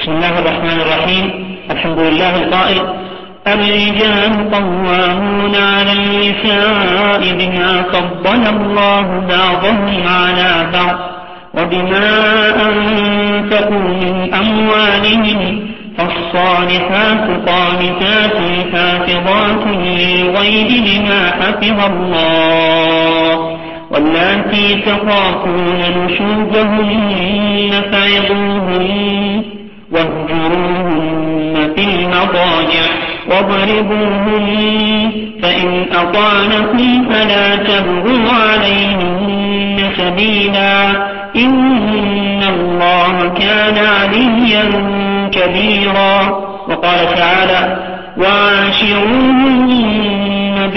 بسم الله الرحمن الرحيم. الحمد لله القائل: الرجال قوامون على النساء بما فضل الله بعضهم على بعض وبما أنفقوا من أموالهم، فالصالحات قانتات حافظات للغيب بما حفظ الله، واللاتي تخافون نشوزهن فعظوهن واهجروهن في المضاجع واضربوهن، فإن أطعنكم فلا تبغوا عليهن سبيلا، إن الله كان عليا كبيرا. وقال تعالى: وعاشروهن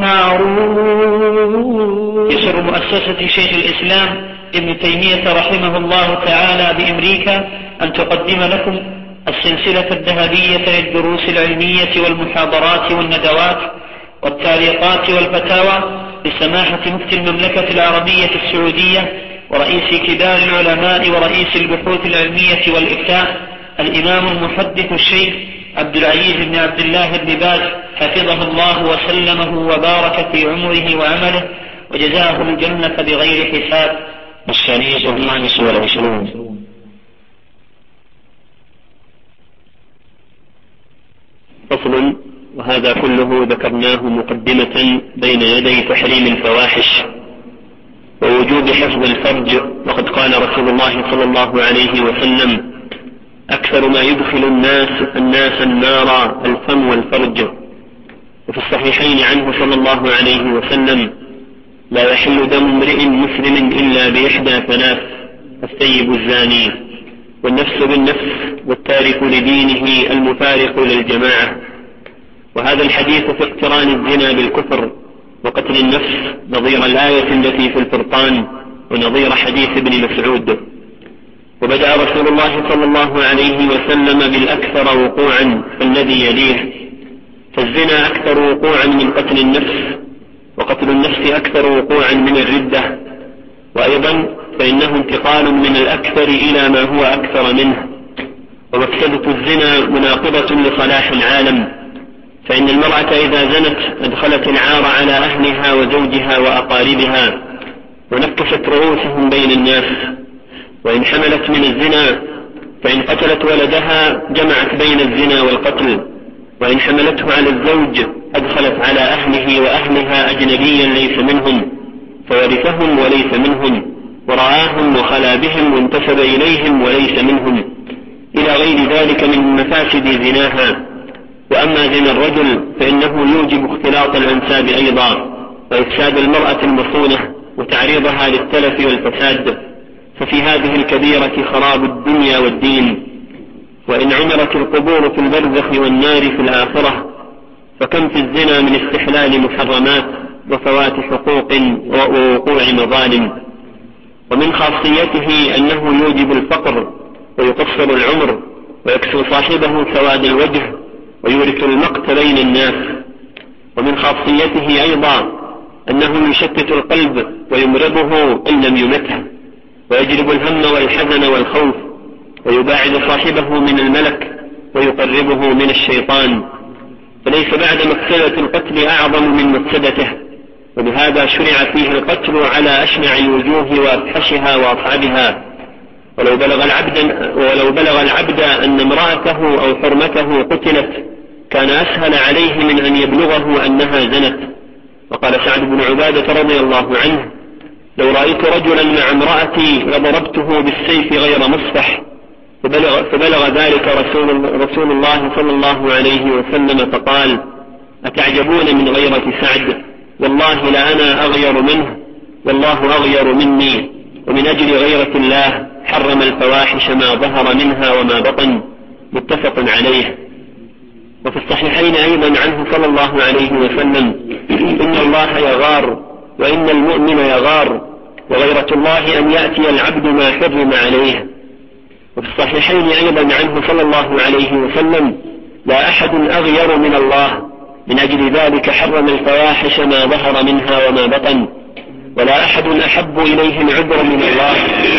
بالمعروف. يسر مؤسسة شيخ الإسلام ابن تيمية رحمه الله تعالى بأمريكا أن تقدم لكم السلسلة الذهبية للدروس العلمية والمحاضرات والندوات والتعليقات والفتاوى لسماحة مفتي المملكة العربية السعودية ورئيس كبار العلماء ورئيس البحوث العلمية والإفتاء الإمام المحدث الشيخ عبد العزيز بن عبد الله بن باز، حفظه الله وسلمه وبارك في عمره وعمله وجزاه الجنة بغير حساب. الشريط 25. فصل. وهذا كله ذكرناه مقدمة بين يدي تحريم الفواحش ووجوب حفظ الفرج، وقد قال رسول الله صلى الله عليه وسلم: أكثر ما يدخل الناس النار الفم والفرج. وفي الصحيحين عنه صلى الله عليه وسلم: لا يحل دم امرئ مسلم إلا بإحدى ثلاث: الثيب الزاني، والنفس بالنفس، والتارك لدينه المفارق للجماعة. وهذا الحديث في اقتران الزنا بالكفر وقتل النفس نظير الآية التي في الفرقان ونظير حديث ابن مسعود. وبدأ رسول الله صلى الله عليه وسلم بالأكثر وقوعا فالذي يليه، فالزنا أكثر وقوعا من قتل النفس، وقتل النفس أكثر وقوعا من الردة، وأيضا فإنه انتقال من الأكثر إلى ما هو أكثر منه. ومفسدة الزنا مناقضة لصلاح العالم، فإن المرأة إذا زنت أدخلت العار على أهلها وزوجها وأقاربها ونكست رؤوسهم بين الناس. وإن حملت من الزنا فإن قتلت ولدها جمعت بين الزنا والقتل، وإن حملته على الزوج أدخلت على أهله وأهلها أجنبيا ليس منهم فورثهم وليس منهم، ورآهم وخلا بهم وانتسب إليهم وليس منهم، إلى غير ذلك من مفاسد زناها. وأما زنا الرجل فإنه يوجب اختلاط الأنساب أيضا، وإفساد المرأة المصونة وتعريضها للتلف والفساد، ففي هذه الكبيرة خراب الدنيا والدين. وإن عمرت القبور في البرزخ والنار في الآخرة، فكم في الزنا من استحلال محرمات وفوات حقوق ووقوع مظالم. ومن خاصيته أنه يوجب الفقر ويقصر العمر ويكسو صاحبه سواد الوجه ويورث المقت بين الناس. ومن خاصيته أيضا أنه يشتت القلب ويمرضه إن لم يمته، ويجلب الهم والحزن والخوف، ويباعد صاحبه من الملك ويقربه من الشيطان، فليس بعد مفسدة القتل أعظم من مفسدته. ولهذا شرع فيه القتل على أشنع الوجوه وأفحشها وأصعبها. ولو بلغ العبد أن امرأته أو حرمته قتلت كان أسهل عليه من أن يبلغه أنها زنت. وقال سعد بن عبادة رضي الله عنه: لو رأيت رجلا مع امرأتي لضربته بالسيف غير مصفح. فبلغ ذلك رسول الله صلى الله عليه وسلم فقال: أتعجبون من غيرة سعد؟ والله لأنا أغير منه والله أغير مني. ومن أجل غيرة الله حرم الفواحش ما ظهر منها وما بطن، متفق عليه. وفي الصحيحين أيضا عنه صلى الله عليه وسلم: إن الله يغار وإن المؤمن يغار، وغيرة الله أن يأتي العبد ما حرم عليه. وفي الصحيحين أيضا عنه صلى الله عليه وسلم: لا أحد أغير من الله، من أجل ذلك حرم الفواحش ما ظهر منها وما بطن، ولا أحد أحب إليه العذر من الله،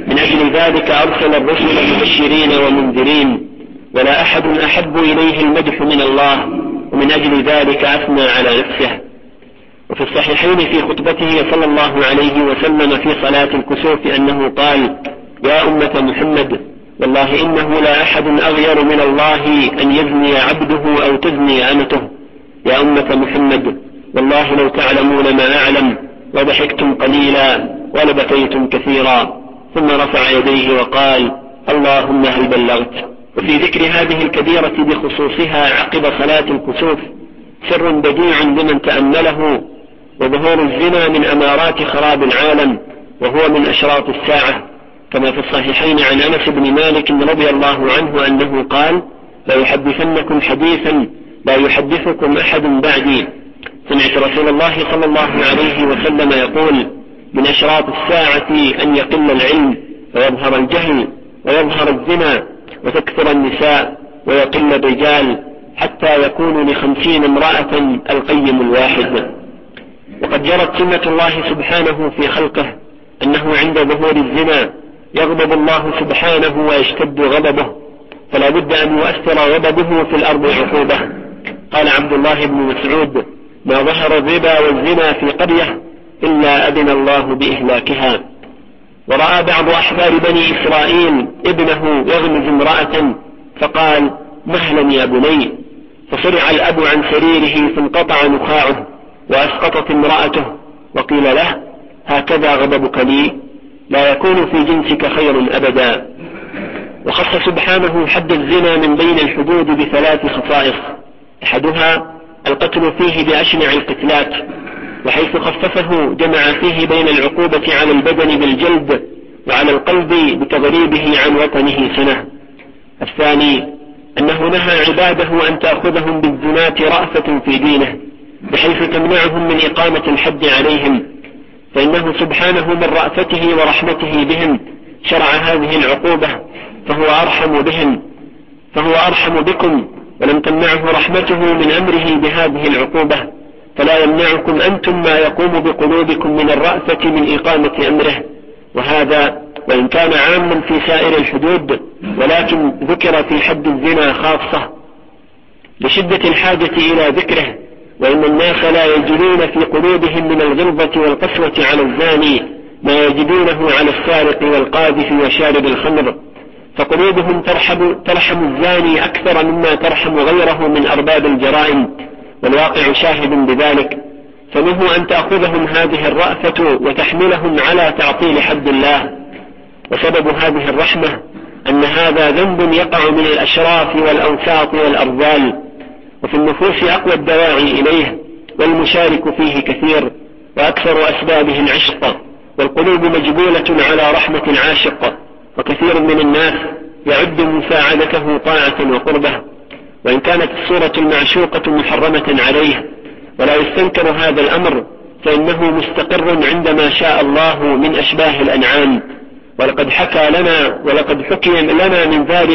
من أجل ذلك أرسل الرسل مبشرين ومنذرين، ولا أحد أحب إليه المدح من الله، ومن أجل ذلك أثنى على نفسه. وفي الصحيحين في خطبته صلى الله عليه وسلم في صلاة الكسوف أنه قال: يا أمة محمد، والله إنه لا أحد أغير من الله أن يزني عبده أو تزني أمته. يا أمة محمد، والله لو تعلمون ما أعلم وضحكتم قليلا ولبكيتم كثيرا. ثم رفع يديه وقال: اللهم هل بلغت. وفي ذكر هذه الكبيرة بخصوصها عقب صلاة الكسوف سر بديع لمن تأمله، وظهور الزنا من أمارات خراب العالم، وهو من أشراط الساعة، كما في الصحيحين عن أنس بن مالك رضي الله عنه أنه قال: لا يحدثنكم حديثا لا يحدثكم أحد بعدي. سمعت رسول الله صلى الله عليه وسلم يقول: من أشراط الساعة أن يقل العلم ويظهر الجهل ويظهر الزنا وتكثر النساء ويقل الرجال، حتى يكون ل50 امرأة القيم الواحد. وقد جرت سنة الله سبحانه في خلقه أنه عند ظهور الزنا يغضب الله سبحانه ويشتد غضبه، فلا بد أن يؤثر غضبه في الأرض عقوبة. قال عبد الله بن مسعود: ما ظهر الربا والزنا في قرية إلا أذن الله بإهلاكها. ورأى بعض أحبار بني إسرائيل ابنه يغمز امرأة فقال: مهلا يا بني، فصرع الأب عن سريره فانقطع نخاعه وأسقطت امرأته، وقيل له: هكذا غضبك لي؟ لا يكون في جنسك خير أبدا. وخص سبحانه حد الزنا من بين الحدود ب3 خصائص: أحدها القتل فيه بأشنع القتلات، وحيث خففه جمع فيه بين العقوبة على البدن بالجلد وعلى القلب بتغريبه عن وطنه سنة. الثاني أنه نهى عباده أن تأخذهم بالزناة رأفة في دينه، بحيث تمنعهم من إقامة الحد عليهم، فإنه سبحانه من رأفته ورحمته بهم شرع هذه العقوبة، فهو أرحم بكم، ولم تمنعه رحمته من أمره بهذه العقوبة، فلا يمنعكم أنتم ما يقوم بقلوبكم من الرأفة من إقامة أمره. وهذا وإن كان عاما في سائر الحدود، ولكن ذكر في حد الزنا خاصة لشدة الحاجة إلى ذكره، وإن الناس لا يجدون في قلوبهم من الغلظة والقسوة على الزاني ما يجدونه على السارق والقاذف وشارب الخمر، فقلوبهم ترحم الزاني أكثر مما ترحم غيره من أرباب الجرائم، والواقع شاهد بذلك. فمنه أن تأخذهم هذه الرأفة وتحملهم على تعطيل حد الله. وسبب هذه الرحمة أن هذا ذنب يقع من الأشراف والأوساط والأرذال، وفي النفوس أقوى الدواعي إليه، والمشارك فيه كثير، وأكثر أسبابه العشق، والقلوب مجبولة على رحمة العاشق، وكثير من الناس يعد مساعدته طاعة وقربة، وإن كانت الصورة المعشوقة محرمة عليه. ولا يستنكر هذا الأمر، فإنه مستقر عندما شاء الله من أشباه الأنعام. ولقد حكى لنا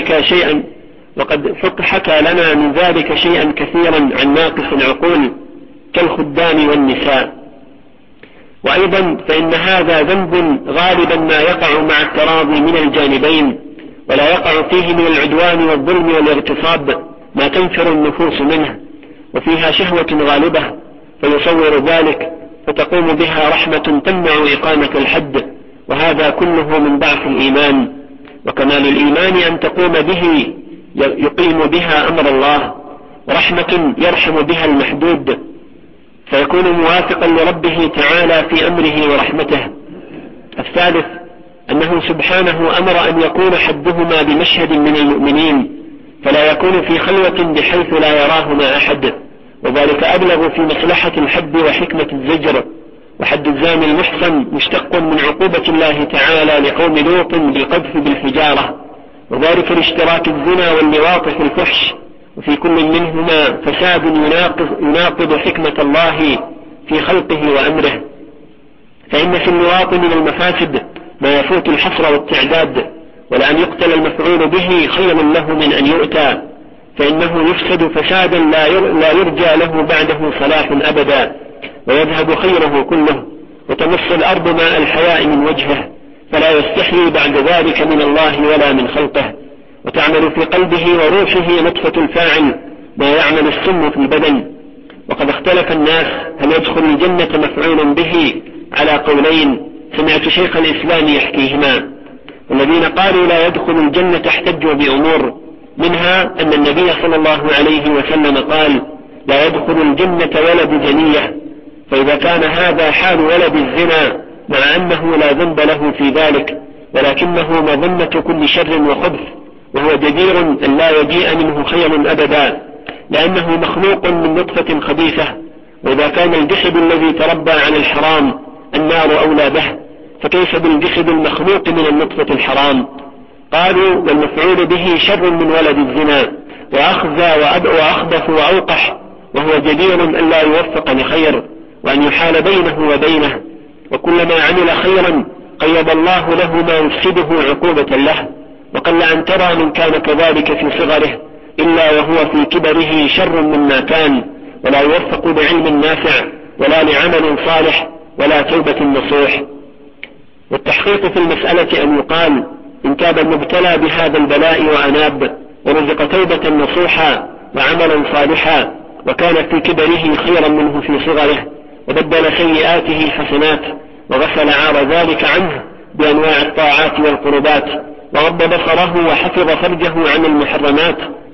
من ذلك شيئا كثيرا عن ناقص العقول كالخدام والنساء. وأيضا فإن هذا ذنب غالبا ما يقع مع التراضي من الجانبين، ولا يقع فيه من العدوان والظلم والاغتصاب ما تنفر النفوس منه، وفيها شهوة غالبة فيصور ذلك، فتقوم بها رحمة تمنع إقامة الحد. وهذا كله من ضعف الإيمان، وكمال الإيمان أن تقوم به يقيم بها أمر الله، ورحمة يرحم بها المحدود، فيكون موافقا لربه تعالى في أمره ورحمته. الثالث أنه سبحانه أمر أن يكون حدهما بمشهد من المؤمنين، فلا يكون في خلوة بحيث لا يراهما أحد، وذلك أبلغ في مصلحة الحد وحكمة الزجر. وحد الزاني المحصن مشتق من عقوبة الله تعالى لقوم لوط بالقذف بالحجارة، وذلك لاشتراك الزنا واللواط في الفحش، وفي كل منهما فساد يناقض حكمة الله في خلقه وأمره. فإن في اللواط من المفاسد ما يفوت الحصر والتعداد، ولأن يقتل المفعول به خير له من أن يؤتى، فإنه يفسد فسادا لا يرجى له بعده صلاح أبدا، ويذهب خيره كله، وتمص الأرض ماء الحياء من وجهه، فلا يستحي بعد ذلك من الله ولا من خلقه، وتعمل في قلبه وروحه نطفة الفاعل ما يعمل السم في البدن. وقد اختلف الناس هل يدخل الجنة مفعولا به على قولين سمعت شيخ الإسلام يحكيهما. والذين قالوا لا يدخل الجنة احتجوا بأمور، منها أن النبي صلى الله عليه وسلم قال لا يدخل الجنة ولد زنية، فإذا كان هذا حال ولد الزنا مع أنه لا ذنب له في ذلك ولكنه مظنة كل شر وخبث، وهو جدير أن لا يجيء منه خير أبدا لأنه مخلوق من نطفة خبيثة. وإذا كان الجسد الذي تربى على الحرام النار أولى به، فكيف بالجسد المخلوق من النطفة الحرام؟ قالوا والمفعول به شر من ولد الزنا وأخزى وأخبث وأوقح، وهو جدير أن لا يوفق لخير وأن يحال بينه وبينه، وكلما عمل خيرا قيض الله له ما يفسده عقوبة له. وقل أن ترى من كان كذلك في صغره إلا وهو في كبره شر مما كان، ولا يوفق لعلم نافع ولا لعمل صالح ولا توبة نصوح. والتحقيق في المسألة أن يقال إن كان المبتلى بهذا البلاء وأناب ورزق توبة نصوحا وعملا صالحا وكان في كبره خيرا منه في صغره، وبدل سيئاته حسنات وغسل عار ذلك عنه بأنواع الطاعات والقربات، وغض بصره وحفظ فرجه عن المحرمات،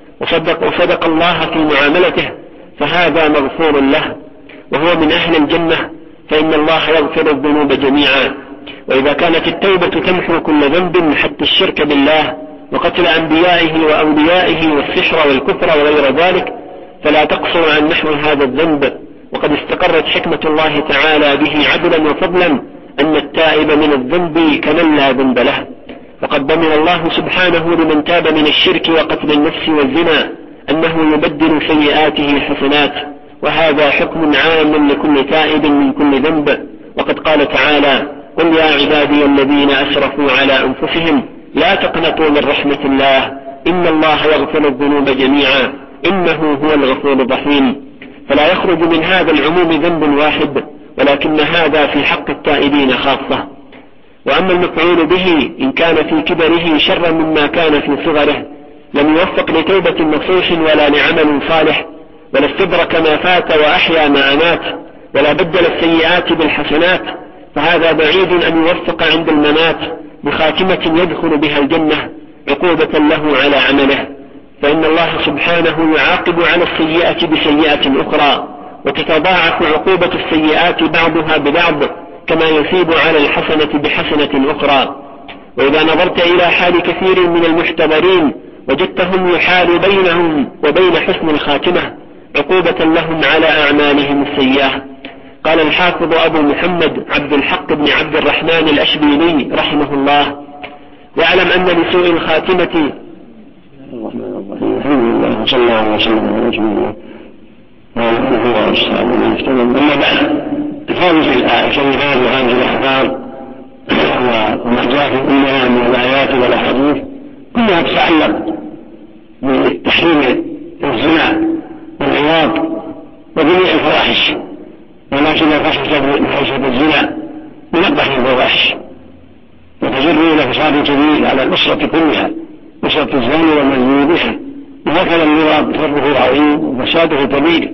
وصدق الله في معاملته، فهذا مغفور له وهو من أهل الجنة، فإن الله يغفر الذنوب جميعا. وإذا كانت التوبة تمحو كل ذنب حتى الشرك بالله وقتل أنبيائه وأوليائه والسحر والكفر وغير ذلك، فلا تقصر عن نحو هذا الذنب. وقد استقرت حكمة الله تعالى به عدلا وفضلا أن التائب من الذنب كمن لا ذنب له. وقد ضمن الله سبحانه لمن تاب من الشرك وقتل النفس والزنا أنه يبدل سيئاته حسنات، وهذا حكم عام لكل تائب من كل ذنب. وقد قال تعالى قل يا عبادي الذين أسرفوا على أنفسهم لا تقنطوا من رحمة الله إن الله يغفر الذنوب جميعا إنه هو الغفور الرحيم. فلا يخرج من هذا العموم ذنب واحد، ولكن هذا في حق التائبين خاصة. وأما المفعول به إن كان في كبره شرا مما كان في صغره لم يوفق لتوبة نصوح ولا لعمل صالح، ولا استدرك ما فات وأحيا ما مات، ولا بدل السيئات بالحسنات، فهذا بعيد أن يوفق عند الممات بخاتمة يدخل بها الجنة عقوبة له على عمله، فإن الله سبحانه يعاقب على السيئة بسيئة أخرى، وتتضاعف عقوبة السيئات بعضها ببعض كما يثيب على الحسنة بحسنة أخرى. وإذا نظرت إلى حال كثير من المحتضرين وجدتهم يحال بينهم وبين حسن الخاتمة عقوبة لهم على أعمالهم السيئة. قال الحافظ أبو محمد عبد الحق بن عبد الرحمن الأشبيلي رحمه الله واعلم أن لسوء الخاتمة الحمد لله وصلى الله وسلم على رسول الله وعلى اله واصحابه من اهتدى. اما بعد، هذه الشريعات وهذه الاحكام وما جاء في امها من الايات والاحاديث كلها تتعلق بتحريم الزنا والعياط وجميع الفواحش، ولكن فاحشة الزنا من اقبح الفواحش وتجر الى فساد كبير على الاسره كلها، أسرة الزاني والمزني بها، وهكذا اللواط شره عظيم وفساده كبير.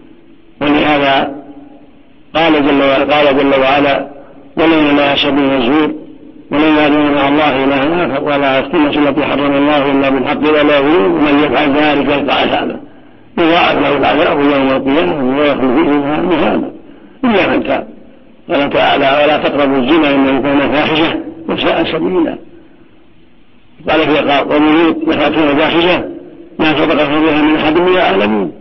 ولهذا قال جل وعلا ولن لا يشربون الزور ولن يدعون مع الله إلها آخر ولا يقتلون التي حرم الله إلا بالحق ولا يغلون ومن يفعل ذلك يلقى عذابا يضاعف له العذاب يوم القيامة ويخلد فيه مهانا إلا من تاب. قال تعالى ولا تقربوا الزنا إنه كان فاحشة وساء سبيلا. قال في قوله وتأتون فاحشة ما سبق بها من أحد من العالمين.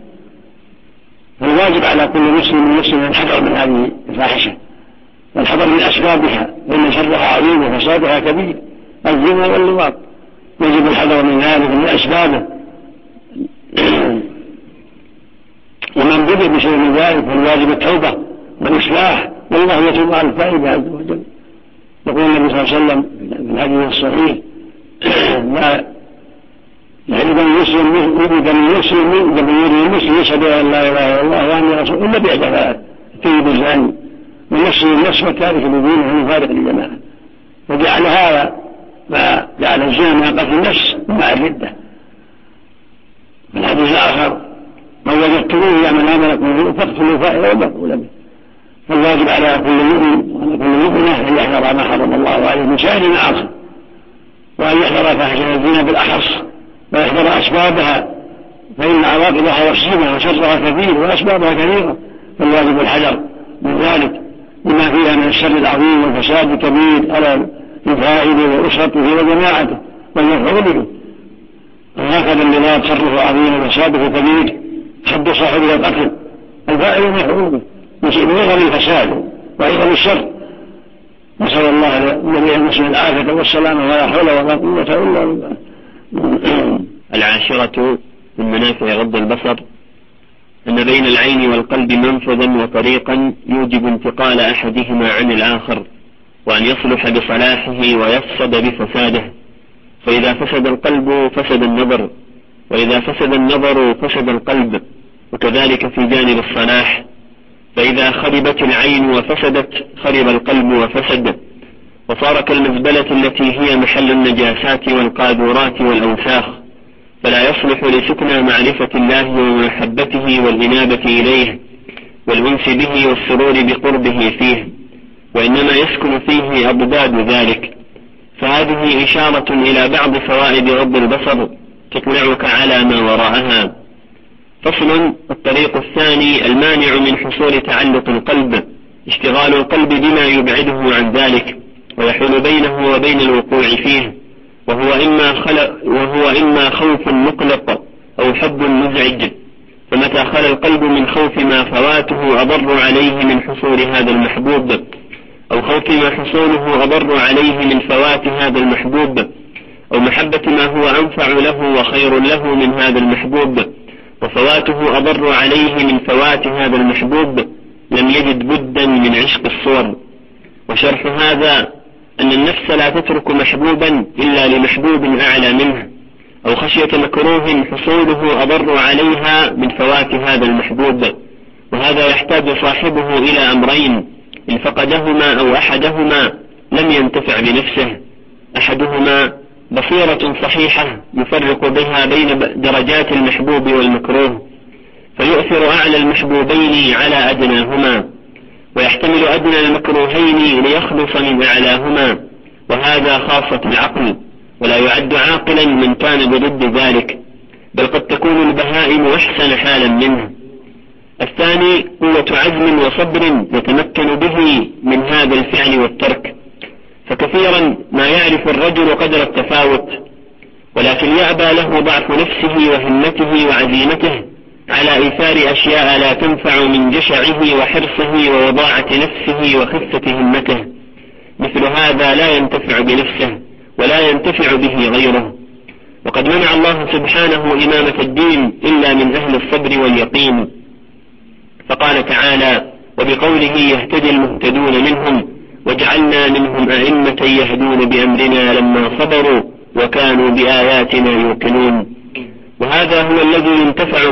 فالواجب على كل مسلم ومسلم الحذر من هذه الفاحشة والحذر من أسبابها، وإن شرها عظيم وفسادها كبير الزنا واللواط، يجب الحذر من ذلك من أسبابه. ومن بدأ بشيء من ذلك فالواجب التوبة والإصلاح، والله يتوب على التائب عز وجل. يقول النبي صلى الله عليه وسلم في الحديث الصحيح لا يحب المسلم يشهد ان لا اله الا الله واني رسول الا باحدى الثلاث: الثيب الزاني والنفس بالنفس والتارك لدينه المفارق للجماعه. وجعل هذا ما جعل الزنا من قتل النفس ومع الردة. في الحديث الآخر من وجدتموه يعمل عملكم فاقتلوا فاعله ومفعوله به. فالواجب على كل مؤمن وعلى كل مؤمنة أن يحذر ما حرم الله عليه من سائر المعاصي، وأن يحذر فاحشة الزنا بالأخص ويحذر أسبابها، فإن عواقبها وخيمة وشرها كثير وأسبابها كثيرة، فالواجب الحذر من ذلك لما فيها من الشر العظيم والفساد الكبير على الفاعل وأسرته وجماعته والمفعول به. وهكذا اللواط شره عظيم وفساده كبير، حد صاحبه القتل الفاعل والمفعول به من عظم الفساد وعظم الشر. نسأل الله النبي المسلم العافية والسلامة ولا حول ولا قوة إلا بالله. العاشرة من منافع غض البصر أن بين العين والقلب منفذا وطريقا يوجب انتقال أحدهما عن الآخر، وأن يصلح بصلاحه ويفسد بفساده. فإذا فسد القلب فسد النظر، وإذا فسد النظر فسد القلب، وكذلك في جانب الصلاح. فإذا خربت العين وفسدت خرب القلب وفسد، وصار كالمزبلة التي هي محل النجاسات والقاذورات والأوساخ، فلا يصلح لسكنى معرفة الله ومحبته والإنابة إليه والأنس به والسرور بقربه فيه، وإنما يسكن فيه أضداد ذلك. فهذه إشارة إلى بعض فوائد غض البصر تطلعك على ما وراءها. فصل. الطريق الثاني المانع من حصول تعلق القلب، اشتغال القلب بما يبعده عن ذلك ويحول بينه وبين الوقوع فيه، وهو إما خوف مقلق أو حب مزعج. فمتى خلى القلب من خوف ما فواته أضر عليه من حصول هذا المحبوب، أو خوف ما حصوله أضر عليه من فوات هذا المحبوب، أو محبة ما هو أنفع له وخير له من هذا المحبوب، وفواته أضر عليه من فوات هذا المحبوب، لم يجد بدا من عشق الصور. وشرح هذا أن النفس لا تترك محبوبا إلا لمحبوب أعلى منه، أو خشية مكروه حصوله أضر عليها من فوات هذا المحبوب. وهذا يحتاج صاحبه إلى أمرين: إن فقدهما أو أحدهما لم ينتفع بنفسه. أحدهما بصيرة صحيحة يفرق بها بين درجات المحبوب والمكروه، فيؤثر أعلى المحبوبين على أدناهما، ويحتمل أدنى المكروهين ليخلص من أعلاهما، وهذا خاصة العقل، ولا يعد عاقلا من كان بضد ذلك، بل قد تكون البهائم أحسن حالا منه. الثاني قوة عزم وصبر يتمكن به من هذا الفعل والترك. فكثيرا ما يعرف الرجل قدر التفاوت، ولكن يأبى له ضعف نفسه وهمته وعزيمته على إيثار أشياء لا تنفع من جشعه وحرصه ووضاعة نفسه وخفة همته. مثل هذا لا ينتفع بنفسه ولا ينتفع به غيره. وقد منع الله سبحانه إمامة الدين إلا من أهل الصبر واليقين، فقال تعالى: وبقوله يهتدي المهتدون منهم وجعلنا منهم أئمة يهدون بأمرنا لما صبروا وكانوا بآياتنا يوقنون. وهذا هو الذي ينتفع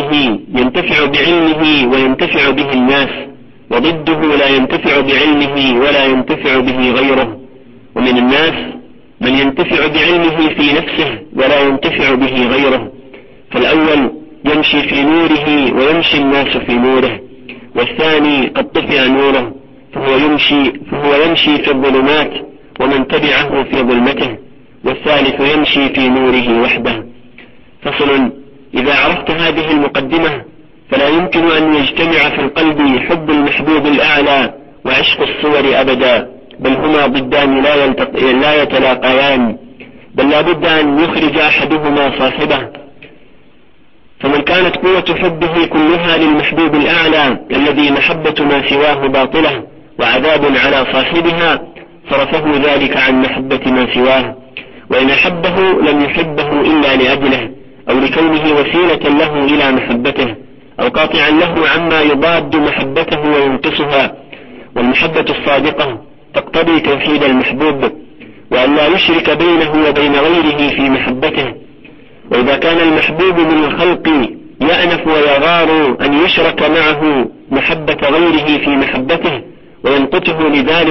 بعلمه وينتفع به الناس، وضده لا ينتفع بعلمه ولا ينتفع به غيره. ومن الناس من ينتفع بعلمه في نفسه ولا ينتفع به غيره، فالأول يمشي في نوره ويمشي الناس في نوره، والثاني قد طفئ نوره فهو يمشي في الظلمات ومن تبعه في ظلمته، والثالث يمشي في نوره وحده. فصل. إذا عرفت هذه المقدمة فلا يمكن أن يجتمع في القلب حب المحبوب الأعلى وعشق الصور أبدا، بل هما ضدان لا يتلاقيان، بل لا بد أن يخرج أحدهما صاحبه. فمن كانت قوة حبه كلها للمحبوب الأعلى الذي محبة ما سواه باطلة وعذاب على صاحبها، صرفه ذلك عن محبة ما سواه. وإن أحبه لم يحبه إلا لأجله، أو لكونه وسيلة له إلى محبته، أو قاطعا له عما يضاد محبته وينقصها. والمحبة الصادقة تقتضي توحيد المحبوب، وأن لا يشرك بينه وبين غيره في محبته. وإذا كان المحبوب من الخلق يأنف ويغار أن يشرك معه محبة غيره في محبته وينقته لذلك،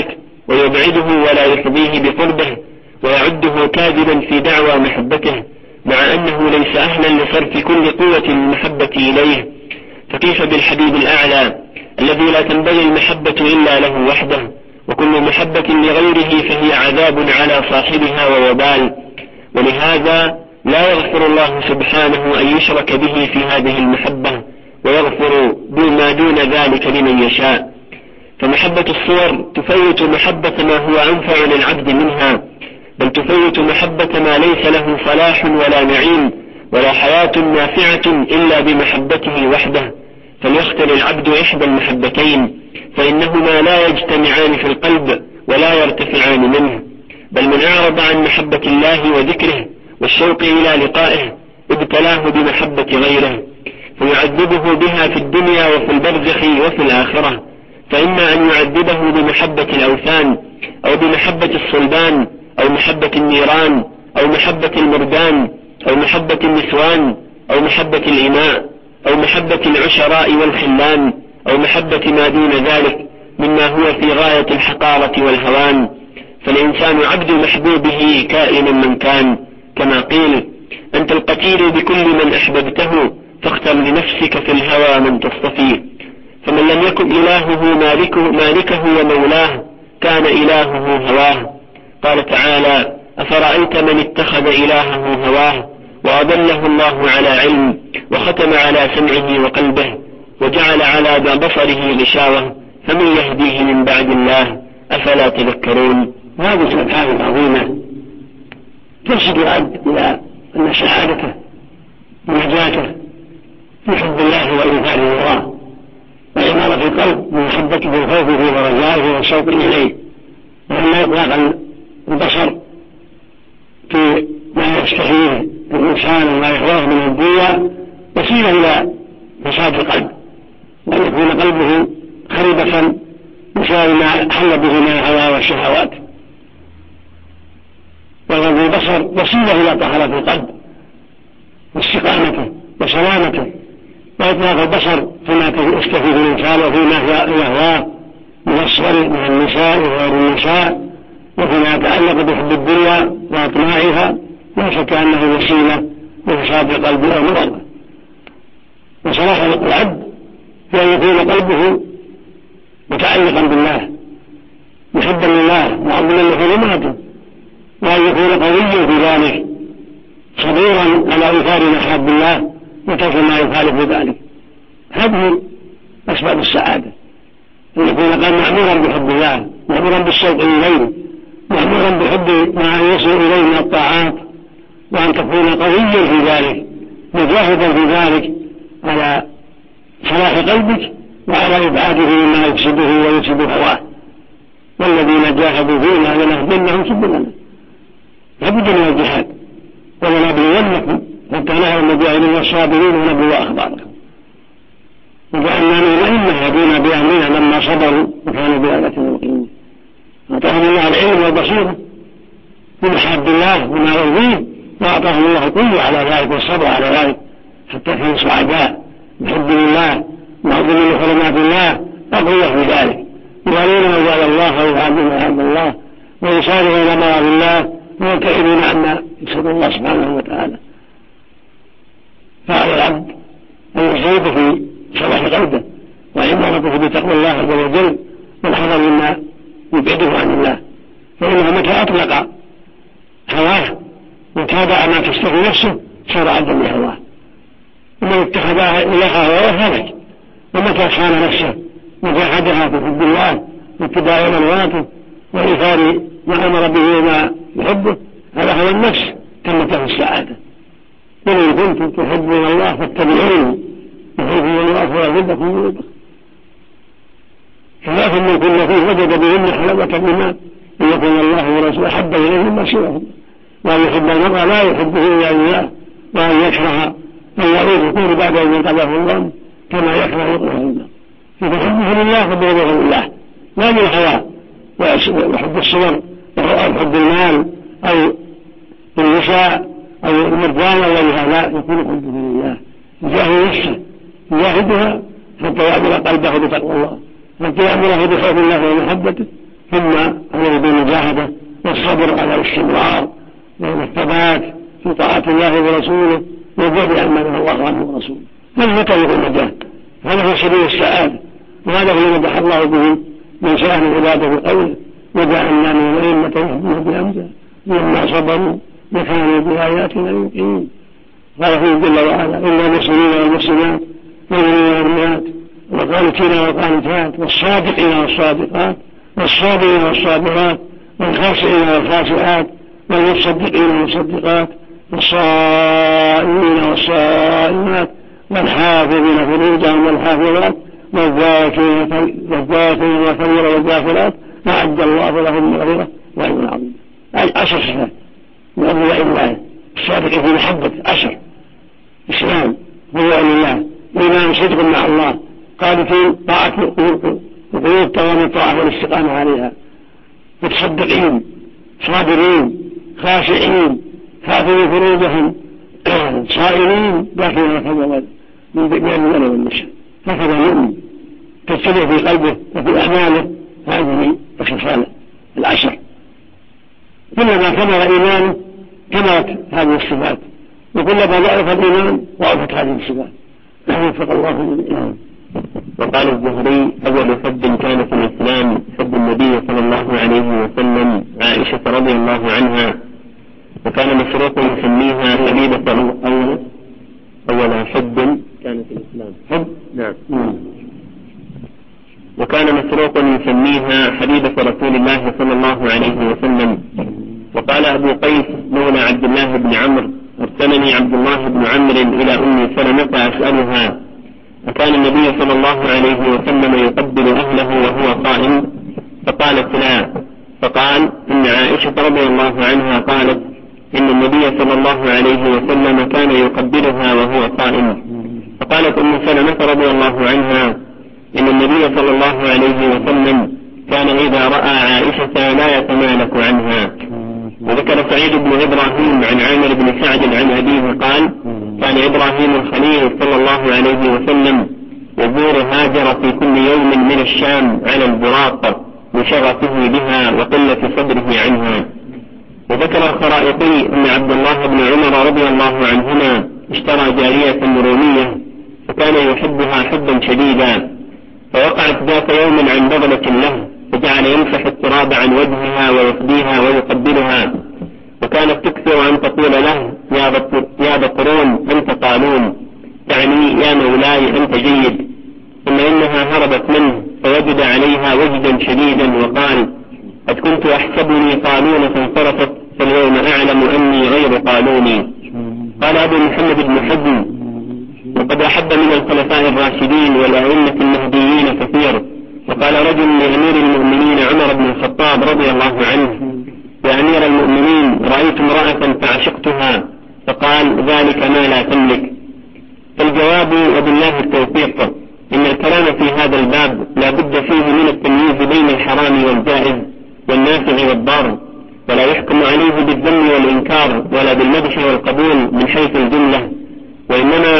ويبعده ولا يفضيه بقربه، ويعده كاذبا في دعوى محبته، مع أنه ليس أهلا لصرف كل قوة المحبة إليه. فكيف بالحبيب الأعلى الذي لا تنبغي المحبة إلا له وحده، وكل محبة لغيره فهي عذاب على صاحبها ووبال. ولهذا لا يغفر الله سبحانه أن يشرك به في هذه المحبة، ويغفر ما دون ذلك لمن يشاء. فمحبة الصور تفوت محبة ما هو أنفع للعبد منها، بل تفوت محبة ما ليس له صلاح ولا نعيم ولا حياة نافعة إلا بمحبته وحده. فليختل العبد إحدى المحبتين، فإنهما لا يجتمعان في القلب ولا يرتفعان منه، بل من أعرض عن محبة الله وذكره والشوق إلى لقائه ابتلاه بمحبة غيره، فيعذبه بها في الدنيا وفي البرزخ وفي الآخرة. فإما أن يعذبه بمحبة الأوثان، أو بمحبة الصلبان، أو محبة النيران، أو محبة المردان، أو محبة النسوان، أو محبة الإماء، أو محبة العشراء والخلان، أو محبة ما دون ذلك مما هو في غاية الحقارة والهوان. فالإنسان عبد محبوبه كائنا من كان، كما قيل: أنت القتيل بكل من أحببته، فاختر لنفسك في الهوى من تصطفي. فمن لم يكن إلهه مالكه ومولاه كان إلهه هواه. قال تعالى: أفرأيت من اتخذ إلهه هواه وأضله الله على علم وختم على سمعه وقلبه وجعل على بصره غشاوة فمن يهديه من بعد الله أفلا تذكرون. هذه الأفعال العظيمة ترشد العبد إلى أن سعادته ونجاته في حب الله وإيثار الله، وعمارة القلب من محبته وخوفه ورجائه والشوق إليه، وأن إطلاق البصر في ما يستحيه الإنسان وما يهواه من الدنيا وسيلة إلى فساد القلب، وأن يكون قلبه خربة بسبب ما حل به من الهوى والشهوات. وغض البصر وسيلة إلى طهارة القلب واستقامته وسلامته. وإطلاق البصر فيما يستفيد الإنسان وفيما يهواه من الصور من النساء وغير النساء، وفيما يتعلق بحب الدنيا وأطماعها، لا شك أنه وسيلة لفساد القلب أو مرضه. وصلاح العبد في أن يكون قلبه متعلقا بالله محبا لله معظما لحرماته، وأن يكون قويا في ذلك صبورا على إيثار محاب الله وترك ما يخالف ذلك. هذه أسباب السعادة، أن يكون قد مأمورا بحب الله، مأمورا بالشوق إليه، مأمورا بحب ما يصل إليه من الطاعات، وأن تكون قويا في ذلك مجاهدا في ذلك على صلاح قلبك وعلى إبعاده مما يفسده ويفسد هواه. والذين جاهدوا فينا لنهدينهم سبلنا. لابد من الجهاد، ولنبلونكم حتى نعلم المجاهدين والصابرين ونبلو أخباركم. وجعلنا نؤمن هدينا بأمرنا لما صبروا وكانوا بآياتنا مقيمين. أعطاهم الله العلم والبصيرة بمحاب الله وما يرضيه، وأعطاهم الله القوة على ذلك والصبر على ذلك حتى كانوا سعداء بحب الله معظمين لحرمات الله، أقوياء في ذلك، يوالون ما جعل الله ويعبدون ما عبد الله ويسارعون إلى مراد الله ويبتعدون عما يسر الله سبحانه وتعالى. فعلى العبد أن يجتهد في صلاح قلبه وعمارته بتقوى الله عز وجل والحذر مما يبعده عن الله، فإنه متى أطلق هواه وتابع ما تشتهي نفسه صار عبدا لهواه، ومن اتخذها إلها هواه هلك. ومتى خان نفسه وجاهدها في حب الله واتباع مرضاته وإيثار ما أمر به وما يحبه على هوى النفس تمت له السعادة. قل إن كنتم تحبون الله فاتبعوني يحبكم الله ويغفر لكم ذنوبكم. خلاف من كل فيه وجد بهن حلاوة الإيمان أن يكون الله ورسوله أحب إليه مما سواه، وأن يحب المرء لا يحبه إلا إياه، وأن يكره أن يعود يقول بعد أن ينقذه الله كما يكره يقول الله. فحبه لله فبغضه لله، لا للهوى وحب الصور أو حب المال أو النساء أو المرضان أو غيرها، لا يكون حبه لله. يجاهد نفسه يجاهدها حتى يعمل قلبه بتقوى الله، حتى يعمله بخوف الله ومحبته، ثم عليه بالمجاهدة والصبر على الاستمرار والثبات في طاعة الله ورسوله والبعد عما نهى الله عنه ورسوله. هذا طريق النجاة، هذا هو سبيل السعادة، وهذا هو الذي مدح الله به من شاء عباده بقوله وجعلنا من الأئمة يهدون بأمره لما صبروا وكانوا بآياتنا يوقنون. قال فيه جل وعلا إن المسلمين والمسلمات والمؤمنين والمؤمنات والقانتين والقانتات والصادقين والصادقات والصابرين والصابرات والخاشعين والخاشعات والمصدقين والمصدقات والصائمين والصائمات والحافظين فروجهم والحافظات والذاكرين والثمر والذاكرات أعد الله لهم مغفرة وأجر عظيم. 10 صفات من أولياء الله الصادق في محبة 10: إسلام، رضوان الله، إيمان، صدق مع الله، قانتين، طاعة وقيود طوام الطاعة والاستقامة عليها، متصدقين، صابرين، خاشعين، حافظين فروجهم، صائمين، داخلين الخلوة من بين والنساء. هكذا المؤمن تجتمع في قلبه وفي أعماله هذه الخصال 10. كلما كمل إيمانه كملت هذه الصفات، وكلما ضعف الإيمان ضعفت هذه الصفات. وفق الله جميعا. وقال الزهري أول حب كان في الإسلام حب النبي صلى الله عليه وسلم عائشة رضي الله عنها، وكان مسروق يسميها حبيبة أول حب كان في الإسلام حب نعم. وكان مسروق يسميها حبيبة رسول الله صلى الله عليه وسلم. وقال أبو قيس مولى عبد الله بن عمرو أرسلني عبد الله بن عمرو إلى أم سلمة أسألها أكان النبي صلى الله عليه وسلم يقبل أهله وهو صائم؟ فقالت لا. فقال إن عائشة رضي الله عنها قالت إن النبي صلى الله عليه وسلم كان يقبلها وهو صائم. فقالت أم سلمة رضي الله عنها إن النبي صلى الله عليه وسلم كان إذا رأى عائشة لا يتمالك عنها. وذكر سعيد بن إبراهيم عن عامر بن سعد عن أبيه قال كان إبراهيم الخليل صلى الله عليه وسلم يزور هاجر في كل يوم من الشام على البراق لشغفه بها وقلة صدره عنها. وذكر الخرائطي أن عبد الله بن عمر رضي الله عنهما اشترى جارية رومية فكان يحبها حبا شديدا، فوقعت ذات يوم عن بغلة له فجعل يمسح التراب عن وجهها ويفديها ويقبلها، وكانت تكثر أن تقول له يا بقرون أنت قالون، يعني يا مولاي أنت جيد. ثم إنها هربت منه فوجد عليها وجدا شديدا وقال قد كنت أحسبني قالون فانصرفت فاليوم أعلم أني غير قالوني. قال أبو محمد بن حزم وقد أحب من الخلفاء الراشدين والأئمة المهديين كثير. وقال رجل لأمير المؤمنين عمر بن الخطاب رضي الله عنه يا أمير المؤمنين رأيت امرأة فعشقتها، فقال ذلك ما لا تملك. فالجواب وبالله التوفيق إن الكلام في هذا الباب لا بد فيه من التمييز بين الحرام والجائز والنافع والضار، ولا يحكم عليه بالذم والإنكار ولا بالمدح والقبول من حيث الجملة، وإنما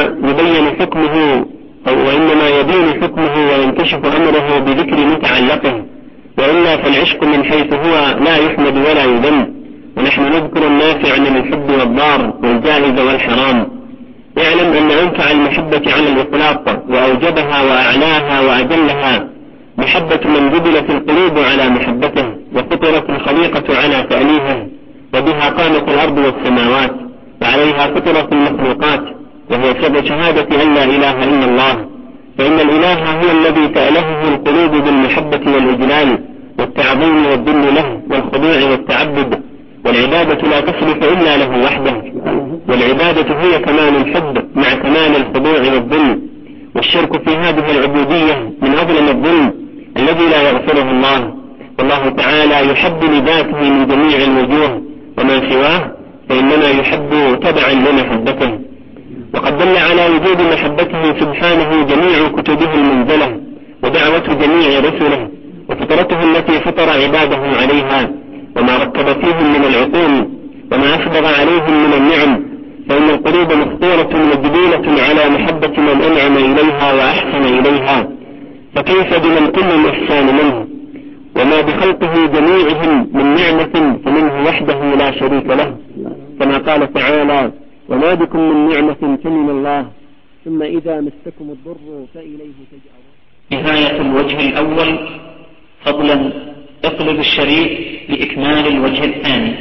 يبين حكمه وينكشف أمره بذكر متعلقه، وإلا فالعشق من حيث هو لا يحمد ولا يذم، ونحن نذكر النافع من الحب والضار والجائز والحرام. اعلم أن أنفع المحبة على الإطلاق وأوجبها وأعلاها وأجلها محبة من جبلت القلوب على محبته وفطرت الخليقة على تأليهه، وبها قامت الأرض والسماوات وعليها فطرت المخلوقات، وهي سبب شهادة أن لا إله إلا الله. فإن الإله هو الذي تألهه القلوب بالمحبة والإجلال والتعظيم والذل له والخضوع والتعبد، والعبادة لا تصلح إلا له وحده، والعبادة هي كمال الحب مع كمال الخضوع والذل. والشرك في هذه العبودية من أظلم الظلم الذي لا يغفره الله، والله تعالى يحب لذاته من جميع الوجوه، وما سواه فإنما يحب تبعا لمحبته. وقد دل على وجود محبته سبحانه جميع كتبه المنزلة ودعوة جميع رسله وفطرته التي فطر عباده عليها، وما ركب فيهم من العقول وما أفضل عليهم من النعم، فإن القلوب مفطورة مجبولة على محبة من أنعم إليها وأحسن إليها، فكيف بمن كل الإحسان منه. وما بخلقه جميعهم من نعمة فمنه وحده لا شريك له، كما قال تعالى: وما بكم من نعمة فمن الله ثم إذا مسكم الضر فإليه تجأرون. نهاية الوجه الأول. فضلا اطلب الشريك لإكمال الوجه الثاني.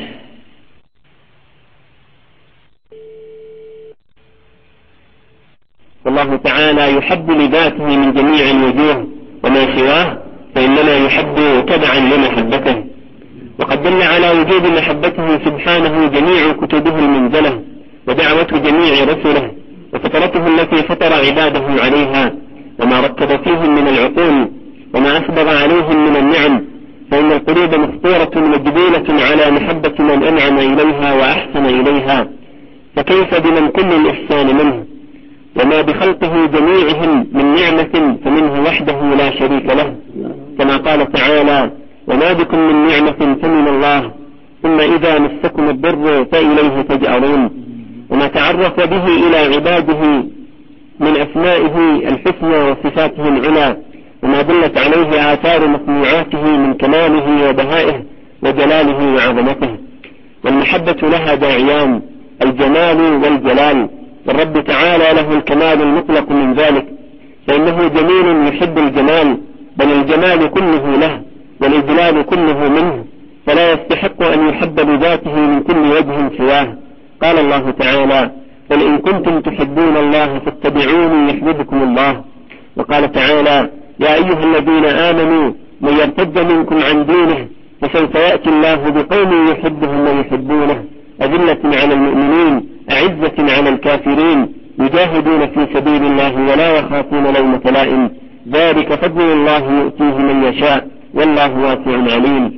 والله تعالى يحب لذاته من جميع الوجوه، وما سواه فإنما يحب تبعا لمحبته. وقد دل على وجوب محبته سبحانه جميع كتبه المنزلة، ودعوة جميع رسله، وفطرته التي فطر عباده عليها، وما ركب فيهم من العقول، وما أسبغ عليهم من النعم، فإن القلوب مفطورة مجبولة على محبة من أنعم إليها وأحسن إليها، فكيف بمن كل الإحسان منه؟ وما بخلقه جميعهم من نعمة فمنه وحده لا شريك له، كما قال تعالى: وما بكم من نعمة فمن الله ثم إذا مسكم الضر فإليه تجأرون. وما تعرف به إلى عباده من أسمائه الحسنى وصفاته العلى، وما دلت عليه آثار مصنوعاته من كماله وبهائه وجلاله وعظمته. والمحبة لها داعيان: الجمال والجلال، والرب تعالى له الكمال المطلق من ذلك، فإنه جميل يحب الجمال، بل الجمال كله له والإجلال كله منه، فلا يستحق أن يحب بذاته من كل وجه سواه. قال الله تعالى: قل إن كنتم تحبون الله فاتبعوني يحببكم الله. وقال تعالى: يا أيها الذين آمنوا من يرتد منكم عن دينه فسوف يأتي الله بقوم يحبهم ويحبونه، أذلة على المؤمنين أعزة على الكافرين، يجاهدون في سبيل الله ولا يخافون لومة لائم، ذلك فضل الله يؤتيه من يشاء والله واسع عليم.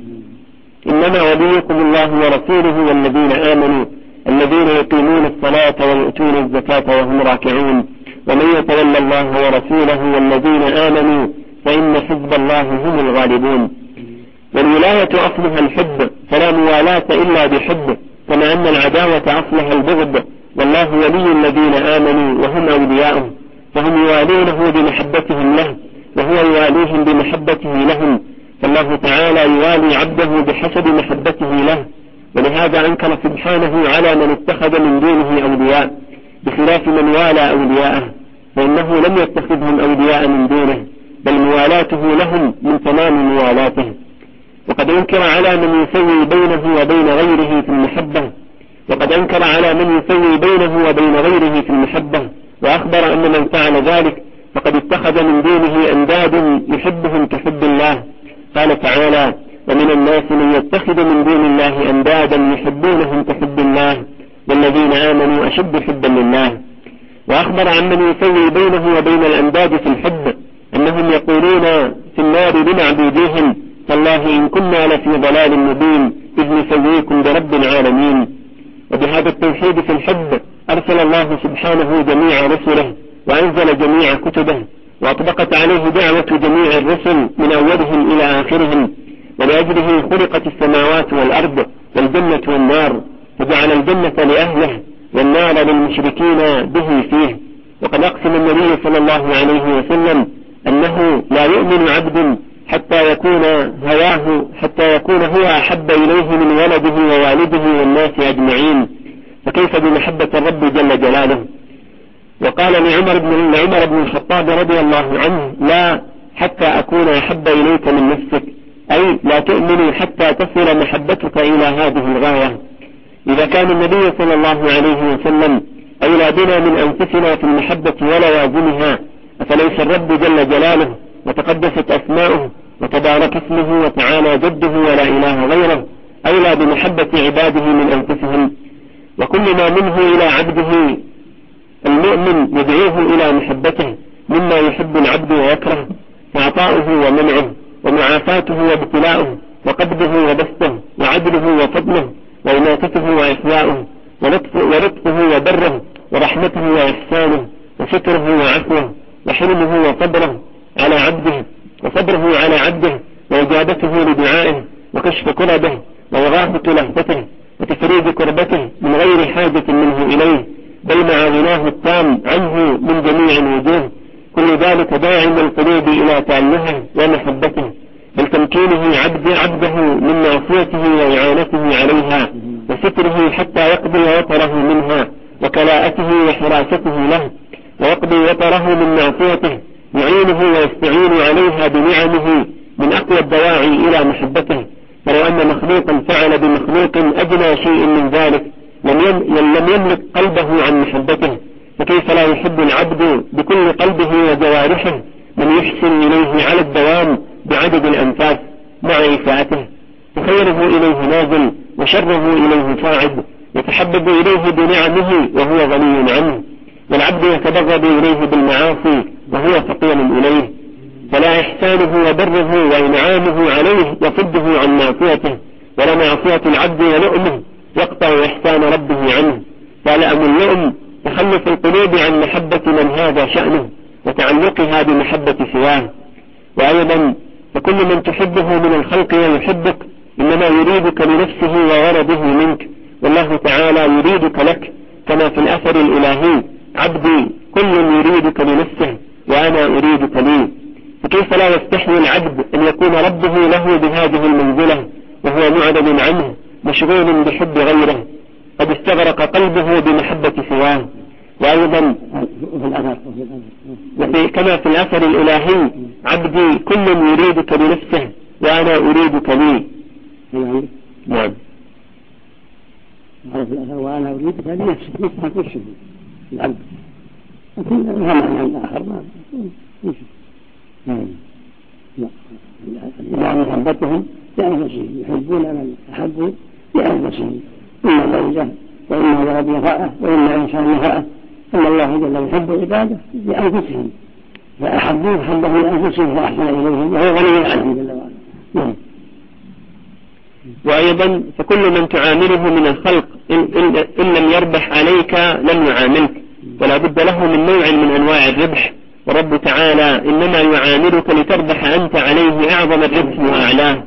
إنما وليكم الله ورسوله والذين آمنوا الذين يقيمون الصلاة ويؤتون الزكاة وهم راكعون، ومن يتولى الله ورسوله والذين آمنوا فإن حزب الله هم الغالبون. والولاية أصلها الحب، فلا موالاة إلا بحب، كما أن العداوة أصلها البغض، والله ولي الذين آمنوا وهم أولياؤه، فهم يوالونه بمحبتهم له، وهو يواليهم بمحبته لهم، فالله تعالى يوالي عبده بحسب محبته له. ولهذا أنكر سبحانه على من اتخذ من دونه أولياء بخلاف من والى أولياءه، فإنه لم يتخذهم أولياء من دونه، بل موالاته لهم من تمام موالاته. وقد أنكر على من يسوي بينه وبين غيره في المحبة، وأخبر أن من فعل ذلك فقد اتخذ من دونه أنداد يحبهم كحب الله. قال تعالى: ومن الناس من يتخذ من دون الله أندادا يحبونهم كحب الله والذين آمنوا أشد حبا لله. وأخبر عن من يسوي بينه وبين الأنداد في الحب أنهم يقولون في النار لمعبوديهم: فالله إن كنا لفي ضلال مبين إذ نسويكم برب العالمين. وبهذا التوحيد في الحب أرسل الله سبحانه جميع رسله وأنزل جميع كتبه، وأطبقت عليه دعوة جميع الرسل من أولهم إلى آخرهم، ولأجله خلقت السماوات والأرض والجنة والنار، فجعل الجنة لأهله والنار للمشركين به فيه. وقد أقسم النبي صلى الله عليه وسلم أنه لا يؤمن عبد حتى يكون هو أحب إليه من ولده ووالده والناس أجمعين، فكيف بمحبة الرب جل جلاله. وقال لعمر بن الخطاب رضي الله عنه: لا حتى أكون أحب إليك من نفسك، أي لا تؤمن حتى تصل محبتك إلى هذه الغاية. إذا كان النبي صلى الله عليه وسلم أولى بنا من أنفسنا في المحبة ولوازمها، أفليس الرب جل جلاله وتقدست أسماؤه وتبارك اسمه وتعالى جده ولا إله غيره أولى بمحبة عباده من أنفسهم؟ وكل ما منه إلى عبده المؤمن يدعوه إلى محبته مما يحب العبد ويكره، فعطاؤه ومنعه ومعافاته وابتلاؤه وقبضه وبسطه وعدله وفضله وإماتته وإحياؤه ولطفه وبره ورحمته وإحسانه وستره وعفوه وحلمه وصبره على عبده وإجابته لدعائه وكشف كربه وإغاثة لهفته وتفريج كربته من غير حاجة منه إليه، بل مع غناه التام عنه من جميع الوجوه. كل ذلك داعي القلوب إلى تألهه ومحبته، بل تمكينه عبد ويقضي وطره من معصيته، يعينه ويستعين عليها بنعمه من أقوى الدواعي إلى محبته. فلو أن مخلوقا فعل بمخلوق أدنى شيء من ذلك لم يملك قلبه عن محبته، فكيف لا يحب العبد بكل قلبه وجوارحه من يحسن إليه على الدوام بعدد الأنفاس مع إساءته، فخيره إليه نازل وشره إليه صاعد، يتحبب إليه بنعمه وهو غني عنه، والعبد يتبغض إليه بالمعاصي وهو فقير إليه. فلا إحسانه وبره وإنعامه عليه يصده عن معصيته، ولا معصية العبد ولؤمه يقطع إحسان ربه عنه. فلأم اللؤم تخلف القلوب عن محبة من هذا شأنه وتعلقها بمحبة سواه. وأيضا فكل من تحبه من الخلق ويحبك إنما يريدك لنفسه وغرضه منك، والله تعالى يريدك لك، كما في الأثر الإلهي: عبدي كل يريدك لنفسه وأنا أريدك لي. فكيف لا يستحي العبد أن يكون ربه له بهذه المنزلة وهو معرض عنه مشغول بحب غيره، قد استغرق قلبه بمحبة سواه. وأيضا كما في الأثر الإلهي: عبدي كل يريدك لنفسه وأنا أريدك لي. نعم. وأنا أريدك لنفسي يفهم كل شيء العبد، لكن لها معنى آخر يعني محبتهم لأنفسهم، يحبون من أحبوا لأنفسهم، إما زوجه وإما ولد نفاءه وإما إنسان نفاءه، أما الله جل يحب عباده لأنفسهم، فأحبوه حبه لأنفسهم وأحسن إليهم وهو غني عنهم جل وعلا. وأيضا فكل من تعامله من الخلق إن لم يربح عليك لم يعاملك، ولا بد له من نوع من أنواع الربح، ورب تعالى إنما يعاملك لتربح أنت عليه أعظم الربح وأعلاه.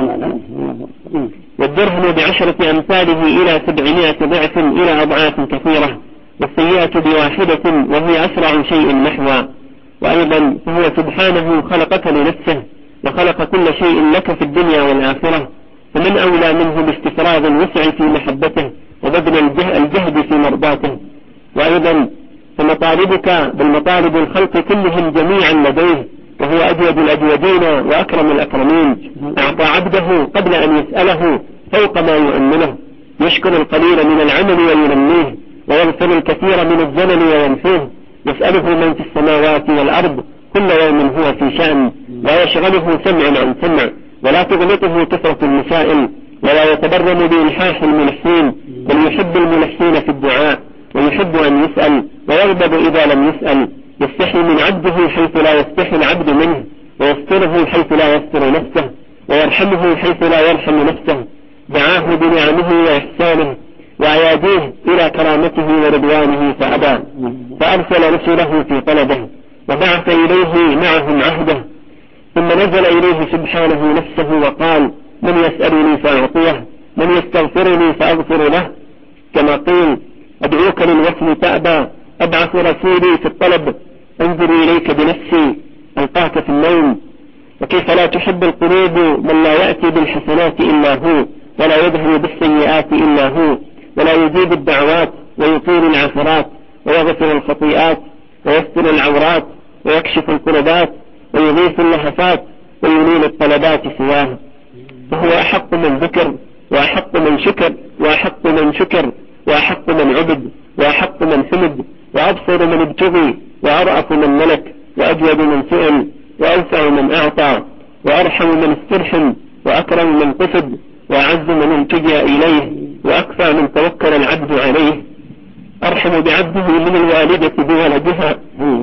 والدرهم ب10 أمثاله إلى 700 ضعف إلى أضعاف كثيرة، والسيئة ب1 وهي أسرع شيء نحوا. وأيضا فهو سبحانه خلقك لنفسه وخلق كل شيء لك في الدنيا والآخرة، فمن أولى منه باستفراغ الوسع في محبته وبذل الجهد في مرضاته. وأيضا فمطالبك بالمطالب الخلق كلهم جميعا لديه، وهو أجود الأجودين وأكرم الأكرمين، أعطى عبده قبل أن يسأله فوق ما يؤمنه، يشكر القليل من العمل وينميه، ويغفر الكثير من الزمن وينفيه، يسأله من في السماوات والأرض كل يوم هو في شأن، لا يشغله سمع عن سمع، ولا تغلطه كثرة المسائل، ولا يتبرم بإلحاح الملحين، بل يحب الملحين في الدعاء، ويحب أن يسأل ويغضب إذا لم يسأل، يستحي من عبده حيث لا يستحي العبد منه، ويستره حيث لا يستر نفسه، ويرحمه حيث لا يرحم نفسه، دعاه بنعمه وإحسانه وأياديه إلى كرامته ورضوانه فأبى، فأرسل رسله في طلبه وبعث إليه معهم عهده، ثم نزل إليه سبحانه نفسه وقال: من يسألني فأعطيه، من يستغفرني فأغفر له، كما قيل: أدعوك للوصل تأبى، أبعث رسولي في الطلب، أنزل إليك بنفسي ألقاك في النوم. وكيف لا تحب القلوب من لا يأتي بالحسنات إلا هو، ولا يذهب بالسيئات إلا هو، ولا يجيب الدعوات ويطيل العثرات ويغفر الخطيئات ويستر العورات ويكشف الكربات ويغيث اللهفات وينيل الطلبات سواه، فهو أحق من ذكر وأحق من شكر وأحق من شكر وأحق من عبد وأحق من حمد، وأبصر من ابتغي وأرأف من ملك، وأجود من سئل وأوسع من أعطى، وأرحم من استرحم وأكرم من قصد، وأعز من التجأ إليه، وأكفى من توكل العبد عليه، أرحم بعبده من الوالدة بولدها،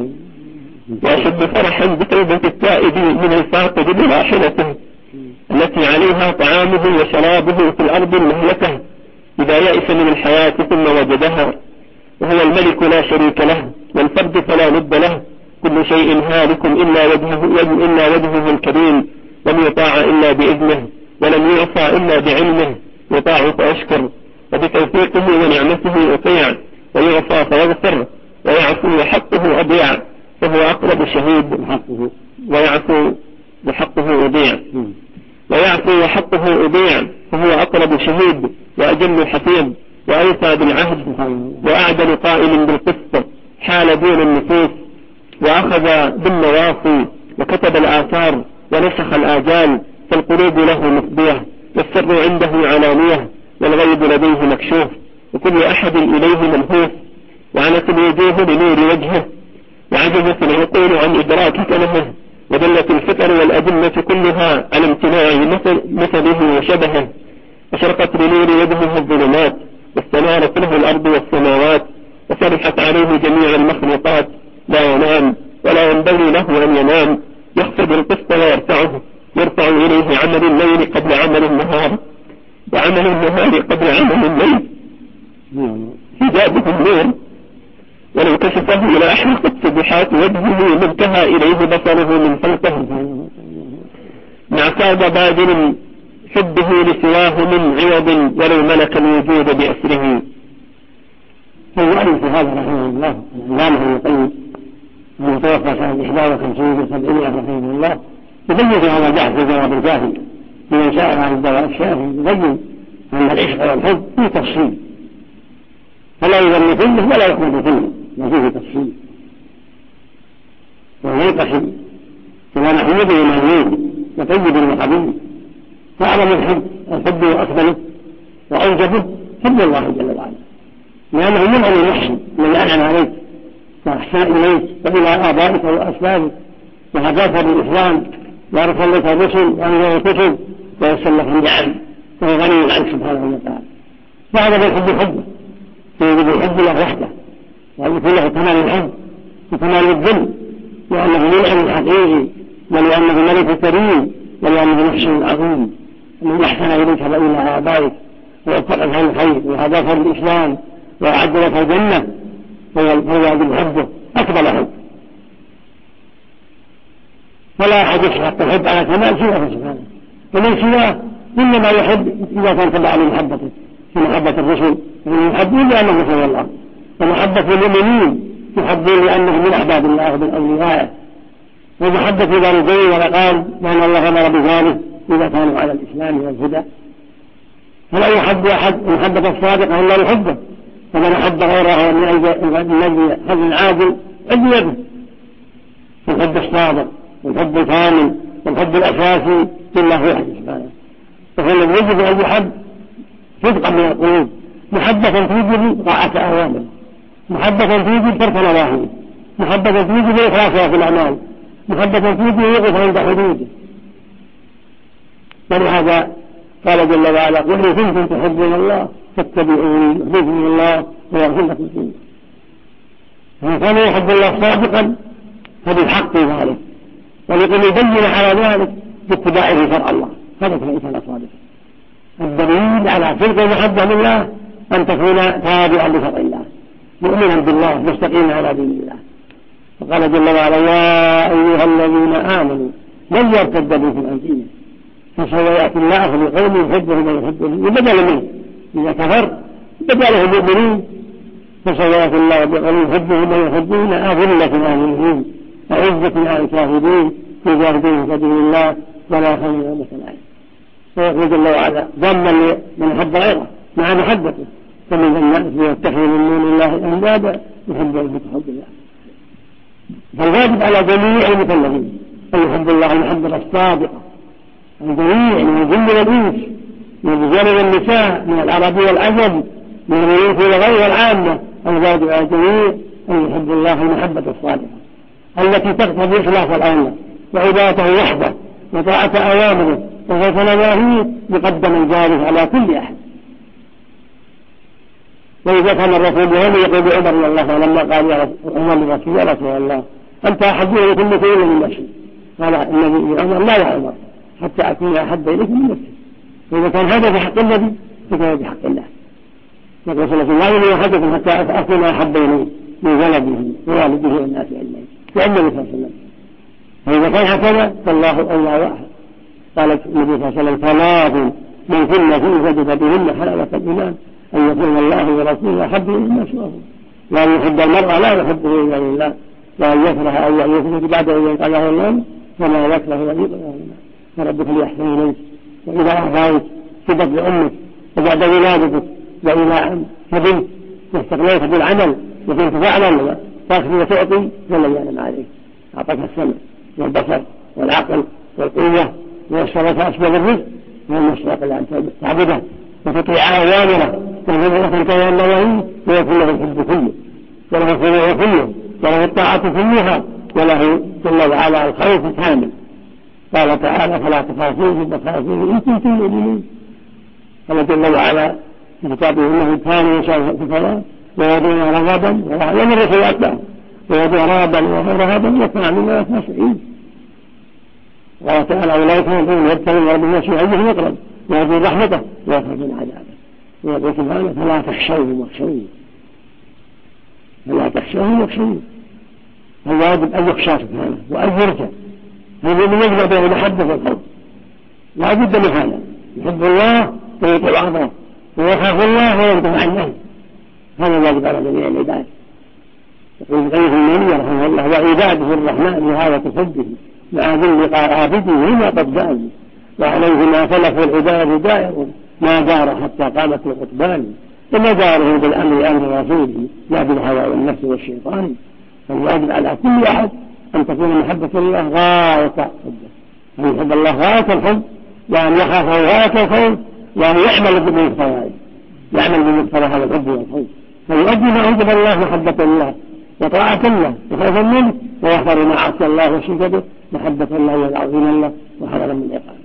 وأشد فرحا بتوبة التائب من الفاقد براحلته التي عليها طعامه وشرابه في الأرض المهلكة إذا يئس من الحياة ثم وجدها. وهو الملك لا شريك له، والفرد فلا ند له، كل شيء هالك إلا وجهه الكريم، لم يطاع إلا بإذنه، ولم يعصى إلا بعلمه، يطاع فأشكر، وبتوفيقه ونعمته أطيع، ويعصى فيغفر، ويعفو وحقه أضيع، فهو أقرب شهيد ويعفو وحقه أضيع، ويعفو وحقه أضيع، فهو أقرب شهيد وأجل حفيظ، وأوفى بالعهد، وأعدل قائم بالقسط، حال موازين النفوس وأخذ بالنواصي وكتب الآثار ونسخ الآجال، فالقلوب له مفضية والسر عنده علانية والغيب لديه مكشوف وكل أحد إليه منهوف، وعنت الوجوه لنور وجهه وعجزت العقول عن إدراك كلمه، ودلت الفطر والأدلة كلها على امتناع مثله وشبهه، وشرقت لنور وجهه الظلمات واستنارت له الأرض والسماوات وصرحت عليه جميع المخلوقات. لا ينام ولا ينبغي له أن ينام، يخفض القسط ويرفعه، يرفع إليه عمل الليل قبل عمل النهار وعمل النهار قبل عمل الليل، حجابه النور، ولو كشفه إلى أحرقت سبحات وجهه لانتهى إليه بصره من خلقه، مع كاد بادل حبه لسواه من عوض ولو ملك الوجود بأسره. فالمؤلف هذا رحمه الله العلامة القيم المتوفى سنة 51 و700 رحمه الله يبين في هذا البحث الجواب الكافي لمن سأل عن الدواء الشافي، يبين أن العشق والحب فيه تفصيل، فلا يذم كله ولا يحمد كله، ما فيه تفصيل وهو ينقسم كما نحمده ما يريد وطيب وحبيب. فأعظم الحب وأكمله وأوجبه حب الله جل وعلا، لأنه منعم المحسن الذي أنعم عليك وأحسن إليك وإلى آبائك وأسبابك وهداك بالإسلام وأرسل لك الرسل وأنزل الكتب ويسر لك النعم، وهو غني عنك سبحانه وتعالى. فهذا الحب حبه، فيجب الحب له وحده وأن يكون له كمال الحب وكمال الذل، لأنه منعم حقيقي ولأنه ملك كريم ولأنه محسن عظيم الذي أحسن إليك وإلى آبائك ووفقك عن الخير وهداك بالإسلام وأعد لك الجنة، فهو يجب حبه أكبر حب. فلا أحد يستحق الحب على كمال سواه سبحانه، ومن سواه إنما يحب إذا كان تبع لمحبته كمحبة الرسل يحبون لأنه رسول الله، ومحبة المؤمنين يحبون لأنه من أحباب الله ومن أوليائه، ومحبة الوالدين والأقارب لأن الله أمر بذلك إذا كانوا على الإسلام والهدى. فلا يحب أحد المحبة الصادقة إلا يحبه، فمن أحب غيره من أجل حب عادل عد يده. الحب الصادق والحب الكامل والحب الأساسي لله وحده سبحانه، فهو الذي يجب أن يحب صدقا من القلوب، محبة توجب طاعة أوامره، محبة توجب ترك نواهيه، محبة توجب إخلاصها في الأعمال، محبة توجب يقف عند حدوده. ولهذا قال جل وعلا: قل إن كنتم تحبون الله فاتبعوني يحببكم الله ويغفر لكم ذنوبكم. فمن كان يحب الله صادقا فبالحق ذلك، ولكن يبين على ذلك باتباعه شرع الله، هذا كان صادقا. الدليل على صدق المحبة لله أن تكون تابعا لشرع الله مؤمنا بالله مستقيما على دين الله. وقال جل وعلا: يا أيها الذين آمنوا من يرتد منكم عن دينه فسوف يأتي الله بقوم يحبه من يحبه وبدل منه، إذا كفر بدله المؤمنين فسوف يأتي الله بقوم يحبه من يحبون أذلة على المؤمنين أعزة على الكافرين يجاهدون في سبيل الله ولا خوف عليهم ويقول جل وعلا ذما من حب غيره مع محبته، فمن الناس يتخذ من دون الله أندادا يحبون بحب الله. فالواجب على جميع المكلفين أن يحب الله المحبة الصادقة، الجميع من الجن والإنس، من الرجال والنساء، من العرب والعجم، من الملوك والغير والعامة. الواجب على الجميع أن يحب الله المحبة الصادقة التي تقتضي إخلاص الأمر وعبادته وحده وطاعة أوامره وخوف نواهيه بقدم الجارح على كل أحد. وإذا كان الرسول يوم يقول عمر رضي الله عنه لما قال يا عمر للرسول: يا رسول الله أنت أحب إليك من كل من نفسي. قال النبي عمر: لا يا عمر حتى أكون أحب إليك من نفسي. فإذا كان هذا بحق النبي فكان بحق الله. يقول صلى الله عليه وسلم: لا يحدث حتى أكون أحب إليه من ولده ووالده والناس أجمعين، لأن النبي صلى الله عليه وسلم. فإذا كان هكذا فالله أولى واحد. قال النبي صلى الله عليه وسلم: ثلاث من كل فيه وجد بهن حلاوة الإيمان أن يكون الله ورسوله أحب إليه مما سواه، وأن يحب المرء لا يحبه إلا لله، وأن يكره أو يكره بعد أن ينقله الله وما يكره وليق له فربك ليحسن إليك. وإذا أعطيت في بطن أمك وبعد ولادتك وإلى أن كبرت واستغنيت بالعمل وكنت تعلم تأخذ وتعطي ولم يعلم عليك، أعطاك السمع والبصر والعقل والقوة ويسرك أسباب الرزق ومن يسرك أن تعبده وتطيع أوامره وتنفذ النواهي ويكون له الحب كله وله الخضوع كله وله الطاعة كلها وله جل وعلا الخوف الكامل. قال تعالى فلا تخافوه بخافوه إن كنتم مؤمنين. قال جل وعلا في كتابه إنه كان يشاء في الصلاة ويدعو رغبا ومن الرسول أتبعه ويدعو رغبا ورهبا وكان من الخاشعين. قال تعالى أولئك هم يبتغون ربهم يسوع يقرب ويرجو رحمته ويخافون عذابه. ويقول سبحانه فلا تخشوهم واخشوني فلا تخشوهم واخشوني. الواجب أن يخشى سبحانه وأن يرجى. هذا من يجمع بين المحبة والخوف لا بد من هذا، يحب الله ويطيع أمره ويخاف الله ويرجو عن النهي. هذا الواجب على جميع العباد. يقول غيره المنية رحمه الله وعباده الرحمن بهذا حبه مع ذل قرابته هما قد دانوا وعليه ما فلف العباد دائر ما دار حتى قامت القطبان وما داره بالأمر أمر رسوله لا بالهوى والنفس والشيطان. فالواجب على كل أحد أن تكون محبة الله غاية حبه، أن يحب الله غاية الحب وأن يخافه غاية الخوف وأن يعمل بمقتضى هذا الحب والخوف فيؤدي ما أوجب الله محبة الله وطاعة الله وخوفا منه ويحذر ما عصى الله وشرك به محبة الله والعظيم الله وحذرا من عقابه.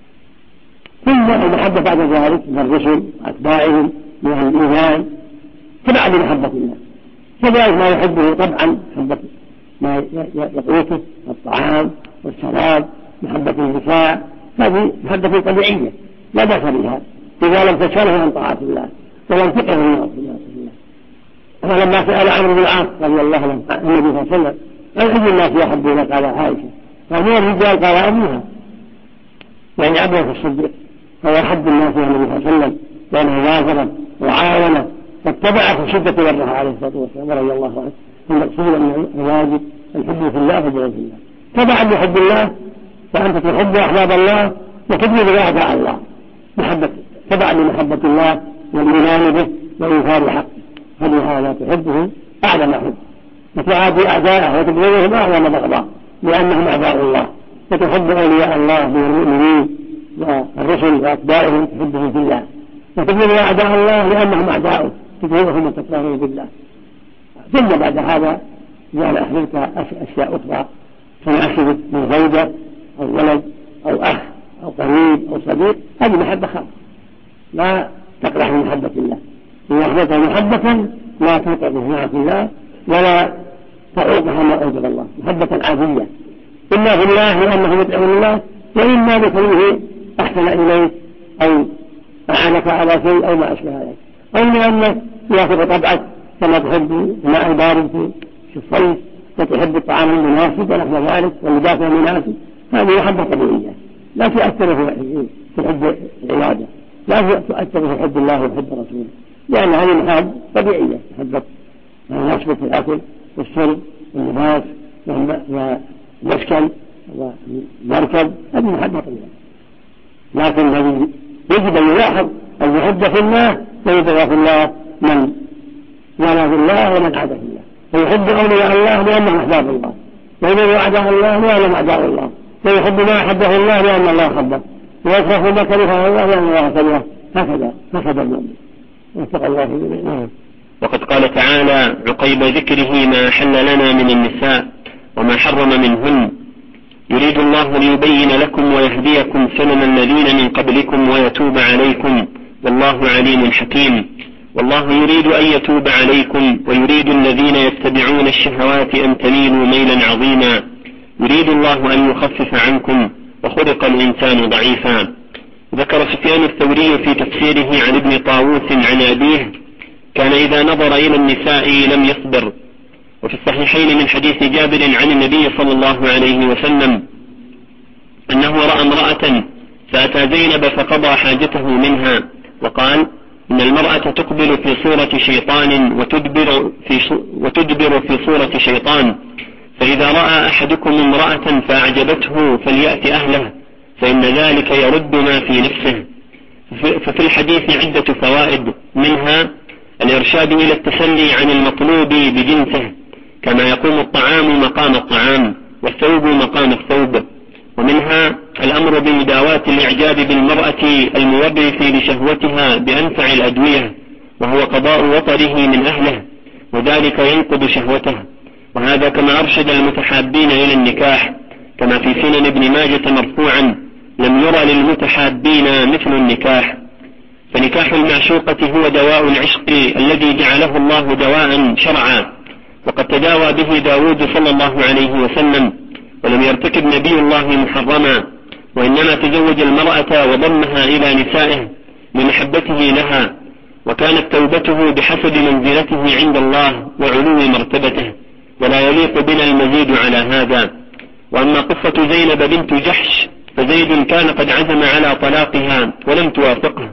ثم المحبة بعد ذلك من الرسل وأتباعهم من الإيمان تبع لمحبة الله كذلك ما يحبه طبعا محبة ما يقوته الطعام والشراب محبة النساء هذه محبة طبيعية لا بأس بها إذا لم تشغله عن طاعة الله ولم تقره من معصية الله. فلما سأل عمرو بن العاص رضي الله عنه النبي صلى الله عليه وسلم أي الناس يحبون قال عائشة فمن الرجال قال أبوها يعني أبوه الصديق فهو أحب الناس إلى النبي صلى الله عليه وسلم لأنه وازره وعاونه فاتبعه في شدة بره عليه الصلاة والسلام رضي الله عنه. المقصود أن الواجب الحب في الله وبغض في الله تبعا لحب الله فأنت تحب أحباب الله وتبغض أعداء الله محبة تبعا لمحبة الله والإيمان به وإيثار حقه فلهذا تحبه أعظم حب وتعادي أعداءه وتبغضهم أعظم بغضاء لأنهم أعداء الله وتحب أولياء الله من المؤمنين والرسل وأتباعهم تحبهم في الله وتبغض أعداء الله لأنهم أعداؤه تبغضهم وتكرههم بالله. ثم بعد هذا جعل أحببت أشياء أخرى تناسبك من زوجة أو ولد أو أخ أو قريب أو صديق هذه محبة خاصة لا تقرح من محبة الله. إن أحببت محبة لا توقع بصناعة الله ولا تعوقها ما أوجب الله محبة عادية إما في الله لأنه يدعو الله وإما لكونه أحسن إليك أو أعانك على شيء أو ما أشبه ذلك أو لأنك يأخذ طبعك كما تحب الماء البارد في الصيف وتحب الطعام المناسب ونحو ذلك واللباس المناسب هذه محبة طبيعية لا تؤثر في حب العبادة لا تؤثر في حب الله وحب رسوله لأن هذه محبة طبيعية محبة ما يناسب في الأكل والشرب واللباس والمسكن والمركب هذه محبة طبيعية. لكن الذي يجب أن يلاحظ أن يحب في الله ويبغى في الله من ولا في الله ومن عاد في الله فيحب أولياء الله لأنهم أحباب الله ويبغى أعداء الله لأنهم أعداء الله ويحب ما أحبه الله لأن الله أحبه ويكره ما كرهه الله لأن الله كرهه هكذا المؤمن واتقى الله به. وقد قال تعالى عقيب ذكره ما حل لنا من النساء وما حرم منهن يريد الله ليبين لكم ويهديكم سنن الذين من قبلكم ويتوب عليكم والله عليم حكيم. والله يريد أن يتوب عليكم ويريد الذين يتبعون الشهوات أن تميلوا ميلا عظيما يريد الله أن يخفف عنكم وخلق الإنسان ضعيفا. ذكر سفيان الثوري في تفسيره عن ابن طاووس عن أبيه كان إذا نظر إلى النساء لم يصبر. وفي الصحيحين من حديث جابر عن النبي صلى الله عليه وسلم أنه رأى امرأة فأتى زينب فقضى حاجته منها وقال إن المرأة تقبل في صورة شيطان وتدبر في صورة شيطان فإذا رأى أحدكم امرأة فأعجبته فليأت أهله فإن ذلك يرد ما في نفسه. ففي الحديث عدة فوائد منها الإرشاد إلى التسلي عن المطلوب بجنسه كما يقوم الطعام مقام الطعام والثوب مقام الثوب. ومنها الأمر بمداواة الإعجاب بالمرأة المورث لشهوتها بأنفع الأدوية، وهو قضاء وطره من أهله، وذلك ينقض شهوته. وهذا كما أرشد المتحابين إلى النكاح، كما في سنن ابن ماجة مرفوعا: لم يرى للمتحابين مثل النكاح. فنكاح المعشوقة هو دواء العشق الذي جعله الله دواء شرعا، وقد تداوى به داود صلى الله عليه وسلم، ولم يرتكب نبي الله محرما، وإنما تزوج المرأة وضمها إلى نسائه لمحبته لها، وكانت توبته بحسب منزلته عند الله وعلو مرتبته، ولا يليق بنا المزيد على هذا. وأما قصة زينب بنت جحش فزيد كان قد عزم على طلاقها ولم توافقه،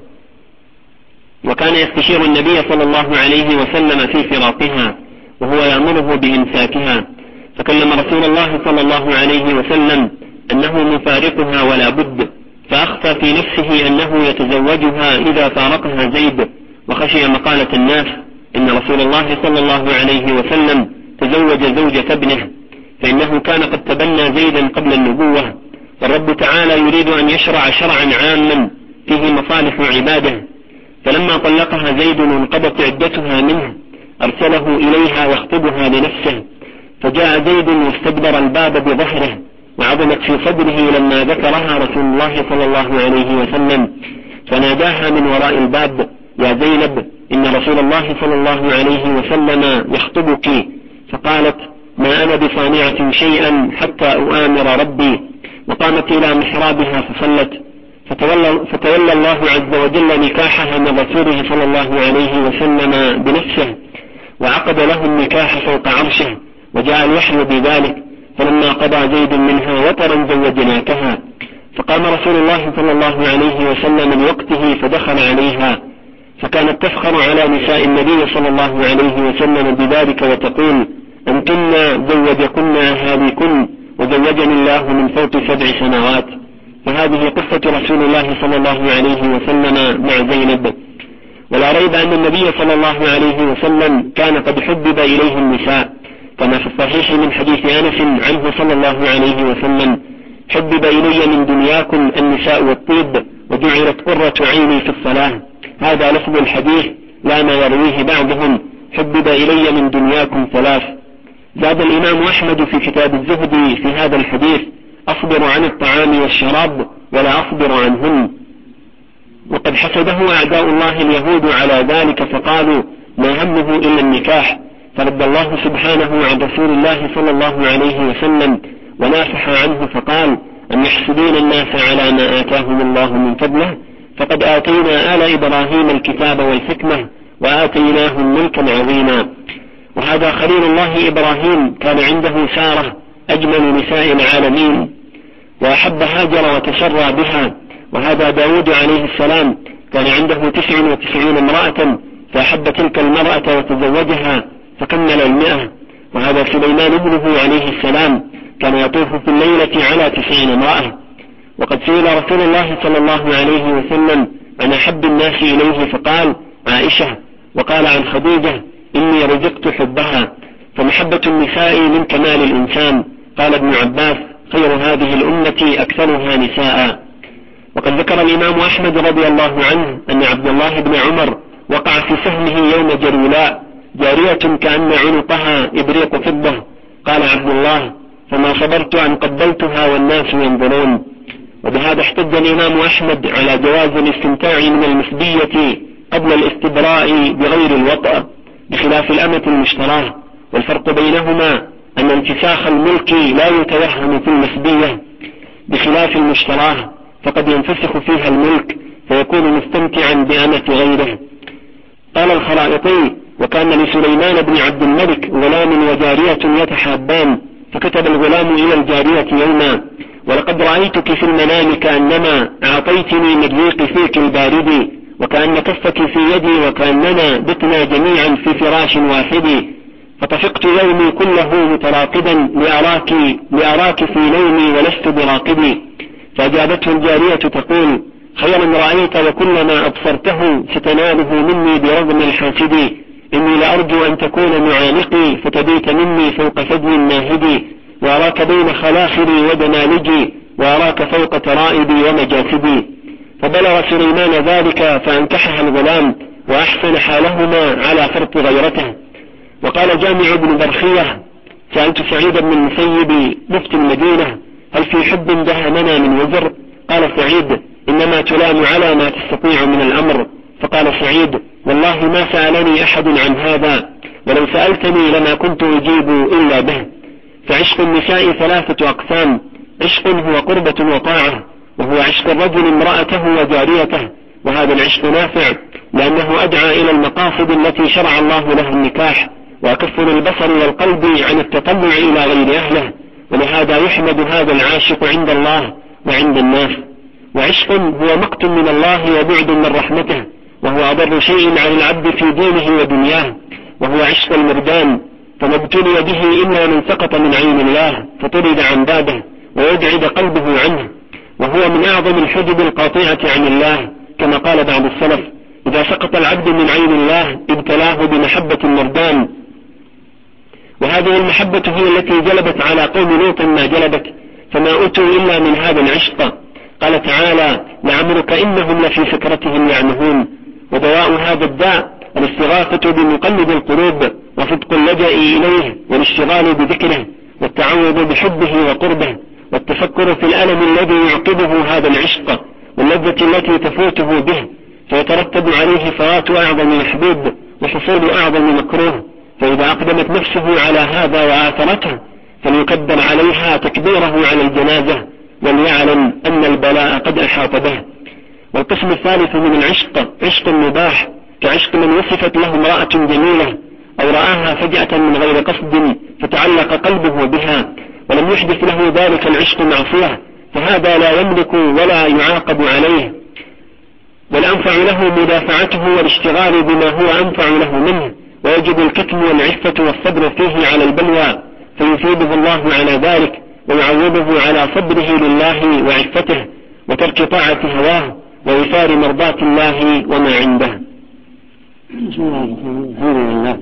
وكان يستشير النبي صلى الله عليه وسلم في فراقها وهو يأمره بإمساكها، فكلم رسول الله صلى الله عليه وسلم أنه مفارقها ولا بد، فأخفى في نفسه أنه يتزوجها إذا فارقها زيد، وخشي مقالة الناس إن رسول الله صلى الله عليه وسلم تزوج زوجة ابنه، فإنه كان قد تبنى زيدا قبل النبوة، والرب تعالى يريد أن يشرع شرعا عاما فيه مصالح عباده. فلما طلقها زيد وانقضت عدتها منه أرسله إليها يخطبها لنفسه، فجاء زيد واستدبر الباب بظهره، وعظمت في صدره لما ذكرها رسول الله صلى الله عليه وسلم، فناداها من وراء الباب: يا زينب، إن رسول الله صلى الله عليه وسلم يخطبك. فقالت: ما أنا بصانعة شيئا حتى أؤامر ربي. وقامت إلى محرابها فصلت، فتولى الله عز وجل نكاحها من رسوله صلى الله عليه وسلم بنفسه، وعقد له النكاح فوق عرشه، وجاء الوحي بذلك. فلما قضى زيد منها وطرا زوجناكها. فقام رسول الله صلى الله عليه وسلم من وقته فدخل عليها، فكانت تفخر على نساء النبي صلى الله عليه وسلم بذلك وتقول: أنتن زوجكن أهاليكن، وزوجني الله من فوق 7 سنوات. وهذه قصة رسول الله صلى الله عليه وسلم مع زينب. ولا ريب أن النبي صلى الله عليه وسلم كان قد حبب إليه النساء، كما في الصحيح من حديث أنس عنه صلى الله عليه وسلم: حبب إلي من دنياكم النساء والطيب، وجعلت قرة عيني في الصلاة. هذا لفظ الحديث لا ما يرويه بعضهم: حبب إلي من دنياكم 3. زاد الإمام أحمد في كتاب الزهد في هذا الحديث: أصبر عن الطعام والشراب ولا أصبر عنهن. وقد حسده أعداء الله اليهود على ذلك، فقالوا: ما همه إلا النكاح. فرد الله سبحانه عن رسول الله صلى الله عليه وسلم ونافح عنه، فقال: أم يحسدون الناس على ما آتاهم الله من فضله، فقد آتينا آل إبراهيم الكتاب والحكمة وآتيناهم ملكا عظيما. وهذا خليل الله إبراهيم كان عنده سارة أجمل نساء العالمين، وأحب هاجر وتسرى بها. وهذا داود عليه السلام كان عنده 99 امرأة، فأحب تلك المرأة وتزوجها فكمل 100. وهذا سليمان ابنه عليه السلام كان يطوف في الليلة على 90 امرأة. وقد سئل رسول الله صلى الله عليه وسلم عن أحب الناس إليه فقال: عائشة. وقال عن خديجة: إني رزقت حبها. فمحبة النساء من كمال الإنسان. قال ابن عباس: خير هذه الأمة أكثرها نساء. وقد ذكر الإمام أحمد رضي الله عنه أن عبد الله بن عمر وقع في سهمه يوم جرولاء جارية كأن عنقها إبريق فضة. قال عبد الله: فما صبرت أن قبلتها والناس ينظرون. وبهذا احتج الإمام أحمد على جواز الاستمتاع من المسبية قبل الاستبراء بغير الوطأ، بخلاف الأمة المشتراه. والفرق بينهما أن انتساخ الملك لا يتوهم في المسبية، بخلاف المشتراه فقد ينفسخ فيها الملك فيكون مستمتعا بأمة غيره. قال الخرائطي: وكان لسليمان بن عبد الملك غلام وجارية يتحابان، فكتب الغلام إلى الجارية يوما: ولقد رأيتك في المنام كأنما أعطيتني من ريق فيك البارد، وكأن كفك في يدي، وكأننا بتنا جميعا في فراش واحد، فطفقت يومي كله متراقدا لأراك في نومي ولست براقدي. فأجابته الجارية تقول: خيرا رأيت، وكلما أبصرته ستناله مني برغم الحاسد، إني لأرجو أن تكون معانقي فتبيت مني فوق فدي ناهدي، وأراك بين خلاخري ودنالجي، وأراك فوق ترائبي ومجاسدي. فبلغ سليمان ذلك فأنكحها الغلام وأحسن حالهما على فرط غيرته. وقال جامع بن برخية: سألت سعيد بن المسيب مفتي المدينة: هل في حب دهمنا من وزر؟ قال سعيد: إنما تلام على ما تستطيع من الأمر. فقال سعيد: والله ما سألني أحد عن هذا، ولو سألتني لما كنت أجيب إلا به. فعشق النساء 3 أقسام: عشق هو قربة وطاعة، وهو عشق الرجل امرأته وجاريته، وهذا العشق نافع لأنه أدعى إلى المقاصد التي شرع الله له النكاح، وكف البصر والقلب عن التطلع إلى غير أهله، ولهذا يحمد هذا العاشق عند الله وعند الناس. وعشق هو مقت من الله وبعد من رحمته، وهو أضر شيء على العبد في دينه ودنياه، وهو عشق المردان، فما ابتلي به إلا من سقط من عين الله فطرد عن بابه ويبعد قلبه عنه، وهو من أعظم الحجب القاطعة عن الله، كما قال بعض السلف: إذا سقط العبد من عين الله ابتلاه بمحبة المردان. وهذه المحبة هي التي جلبت على قوم لوط ما جلبت، فما أتوا إلا من هذا العشق. قال تعالى: لعمرك إنهم لفي سكرتهم يعمهون. ودواء هذا الداء الاستغاثة بمقلب القلوب، وصدق اللجأ إليه، والاشتغال بذكره، والتعوذ بحبه وقربه، والتفكر في الألم الذي يعقبه هذا العشق، واللذة التي تفوته به، فيترتب عليه فوات أعظم محبوب وحصول أعظم مكروه. فإذا أقدمت نفسه على هذا وآثرته فليكبر عليها تكبيره على الجنازة، وليعلم أن البلاء قد أحاط به. والقسم الثالث من العشق عشق مباح، كعشق من وصفت له امرأة جميلة أو رآها فجأة من غير قصد فتعلق قلبه بها، ولم يحدث له ذلك العشق معصية، فهذا لا يملك ولا يعاقب عليه، والأنفع له مدافعته والاشتغال بما هو أنفع له منه، ويجب الكتم والعفة والصبر فيه على البلوى، فيثيبه الله على ذلك ويعوضه على صبره لله وعفته وترك طاعة هواه وإيثار مرضاة الله وما عنده. بسم الله الحمد لله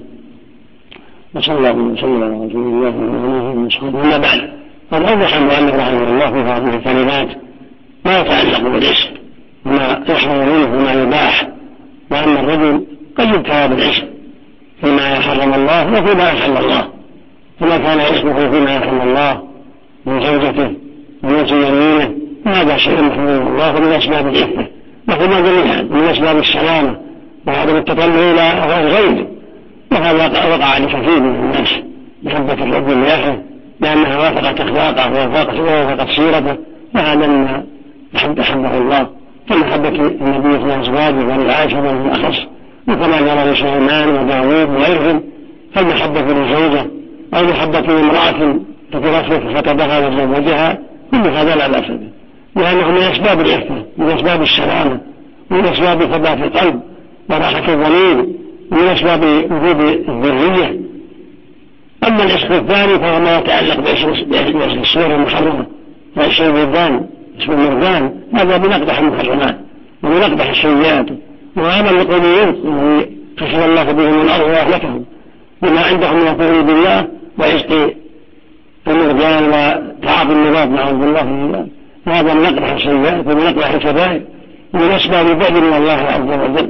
وصلى الله وسلم على رسول الله وعلى آله وصحبه. أما بعد، قد أوضح المؤلف رحمه الله في هذه الكلمات ما يتعلق بالعشق وما يحرم منه وما يباح، وأن الرجل قد يبتلى بالعشق فيما حرم الله وفيما أحل الله، فما كان عشقه فيما يحرم الله من زوجته ومن يمينه هذا شيء محرم الله من أسباب العفة، وهما جميعا من أسباب السلامة وعدم التطلع إلى غيره. وهذا وقع لكثير من الناس محبة الرجل لأخيه لأنها وافقت أخلاقه ووافقت سيرته، وهذا مما أحبه الله، فمحبة النبي في أزواجه والعائشة من الأخص، وكما جرى لسليمان وداوود وغيرهم، فالمحبة للزوجة أو محبة امرأة تترفق خطبها وزوجها كل هذا لا بأس به، لأنه من أسباب العفة، من أسباب السلامة، من أسباب ثبات القلب وراحة الضمير، من أسباب وجود الذرية. أما العشق الثاني فهو ما يتعلق بعشق الصور المحرمة، وعشق الوردان، عشق المردان، هذا من أقبح المحرمات ومن أقبح السيئات، وهذا القوم الذي خسر الله بهم الأرض وأهلكهم بما عندهم من الكفر بالله وعشق المردان وتعاطي النظام نعوذ بالله من ذلك، وهذا من أقبح السيئات ومن أقبح الكبائر ومن أسباب البعد من الله عز وجل.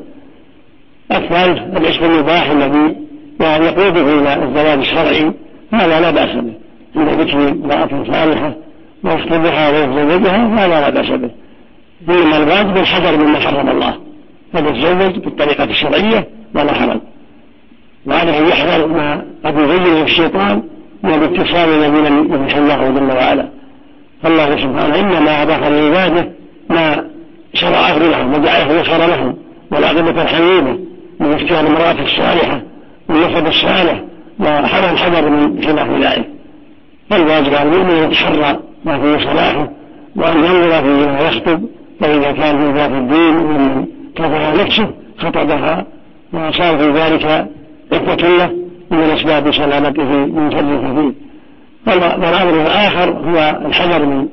الثالث العشق المباح الذي يقوده إلى الزواج الشرعي، هذا لا بأس به، عند ذكر امرأة صالحة ويخطبها ويتزوجها هذا لا بأس به، إنما الواجب الحذر مما حرم الله، فليتزوج بالطريقة الشرعية ولا حرج، وعليه يحذر ما قد يغيره الشيطان من الاتصال الذي لم يمح الله جل وعلا. فالله سبحانه إنما أباح لعباده ما شرعه لهم وجعله يسر لهم، والعاقبة الحميدة من اختيار المرأة الصالحة والنسب الصالح، وحذر الحذر من خلاف ذلك. فالواجب على المؤمن أن يتحرى ما فيه صلاحه، وأن ينظر فيما يخطب، فإذا كان في ذات الدين ومن كفها نفسه خطبها وصار في ذلك عفة له من أسباب سلامته من شر كثير. والأمر الآخر هو الحذر من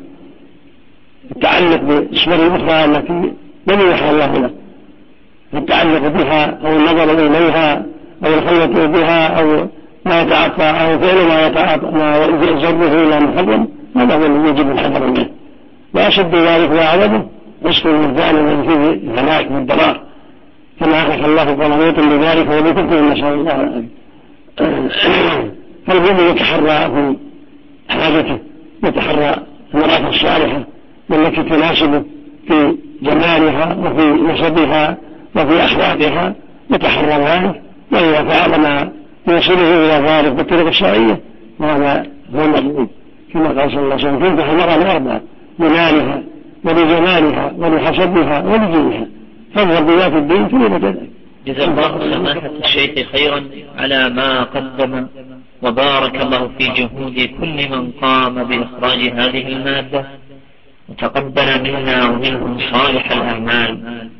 التعلق بالصور الأخرى التي لم يوحى الله له، التعلق بها أو النظر إليها أو الخلوة بها أو ما يتعاطى أو فعل ما يتعاطى ما يجره إلى محرم، هذا هو الذي يجب الحذر منه. وأشد ذلك وأعظمه عشق الإنسان الذي فيه هلاك والضرار، كما أخذ الله قرنوط لذلك ولكفر، نسأل الله العافية. فالمؤمن يتحرى في حاجته، يتحرى المرأة الصالحة والتي تناسبه في جمالها وفي نسبها وفي أخلاقها، يتحرى ذلك، وإذا فعل ما يوصله إلى ذلك بالطرق الشرعية وهذا هو المطلوب، كما قال صلى الله عليه وسلم: تنكح المرأة لأربع: لمالها ولجمالها ولحسبها ولدينها، فاظهر بذات الدين ثم كذلك. جزا الله سماحة الشيخ خيرا على ما قدم، وبارك الله في جهود كل من قام بإخراج هذه المادة، وتقبل منا ومنهم صالح الأعمال.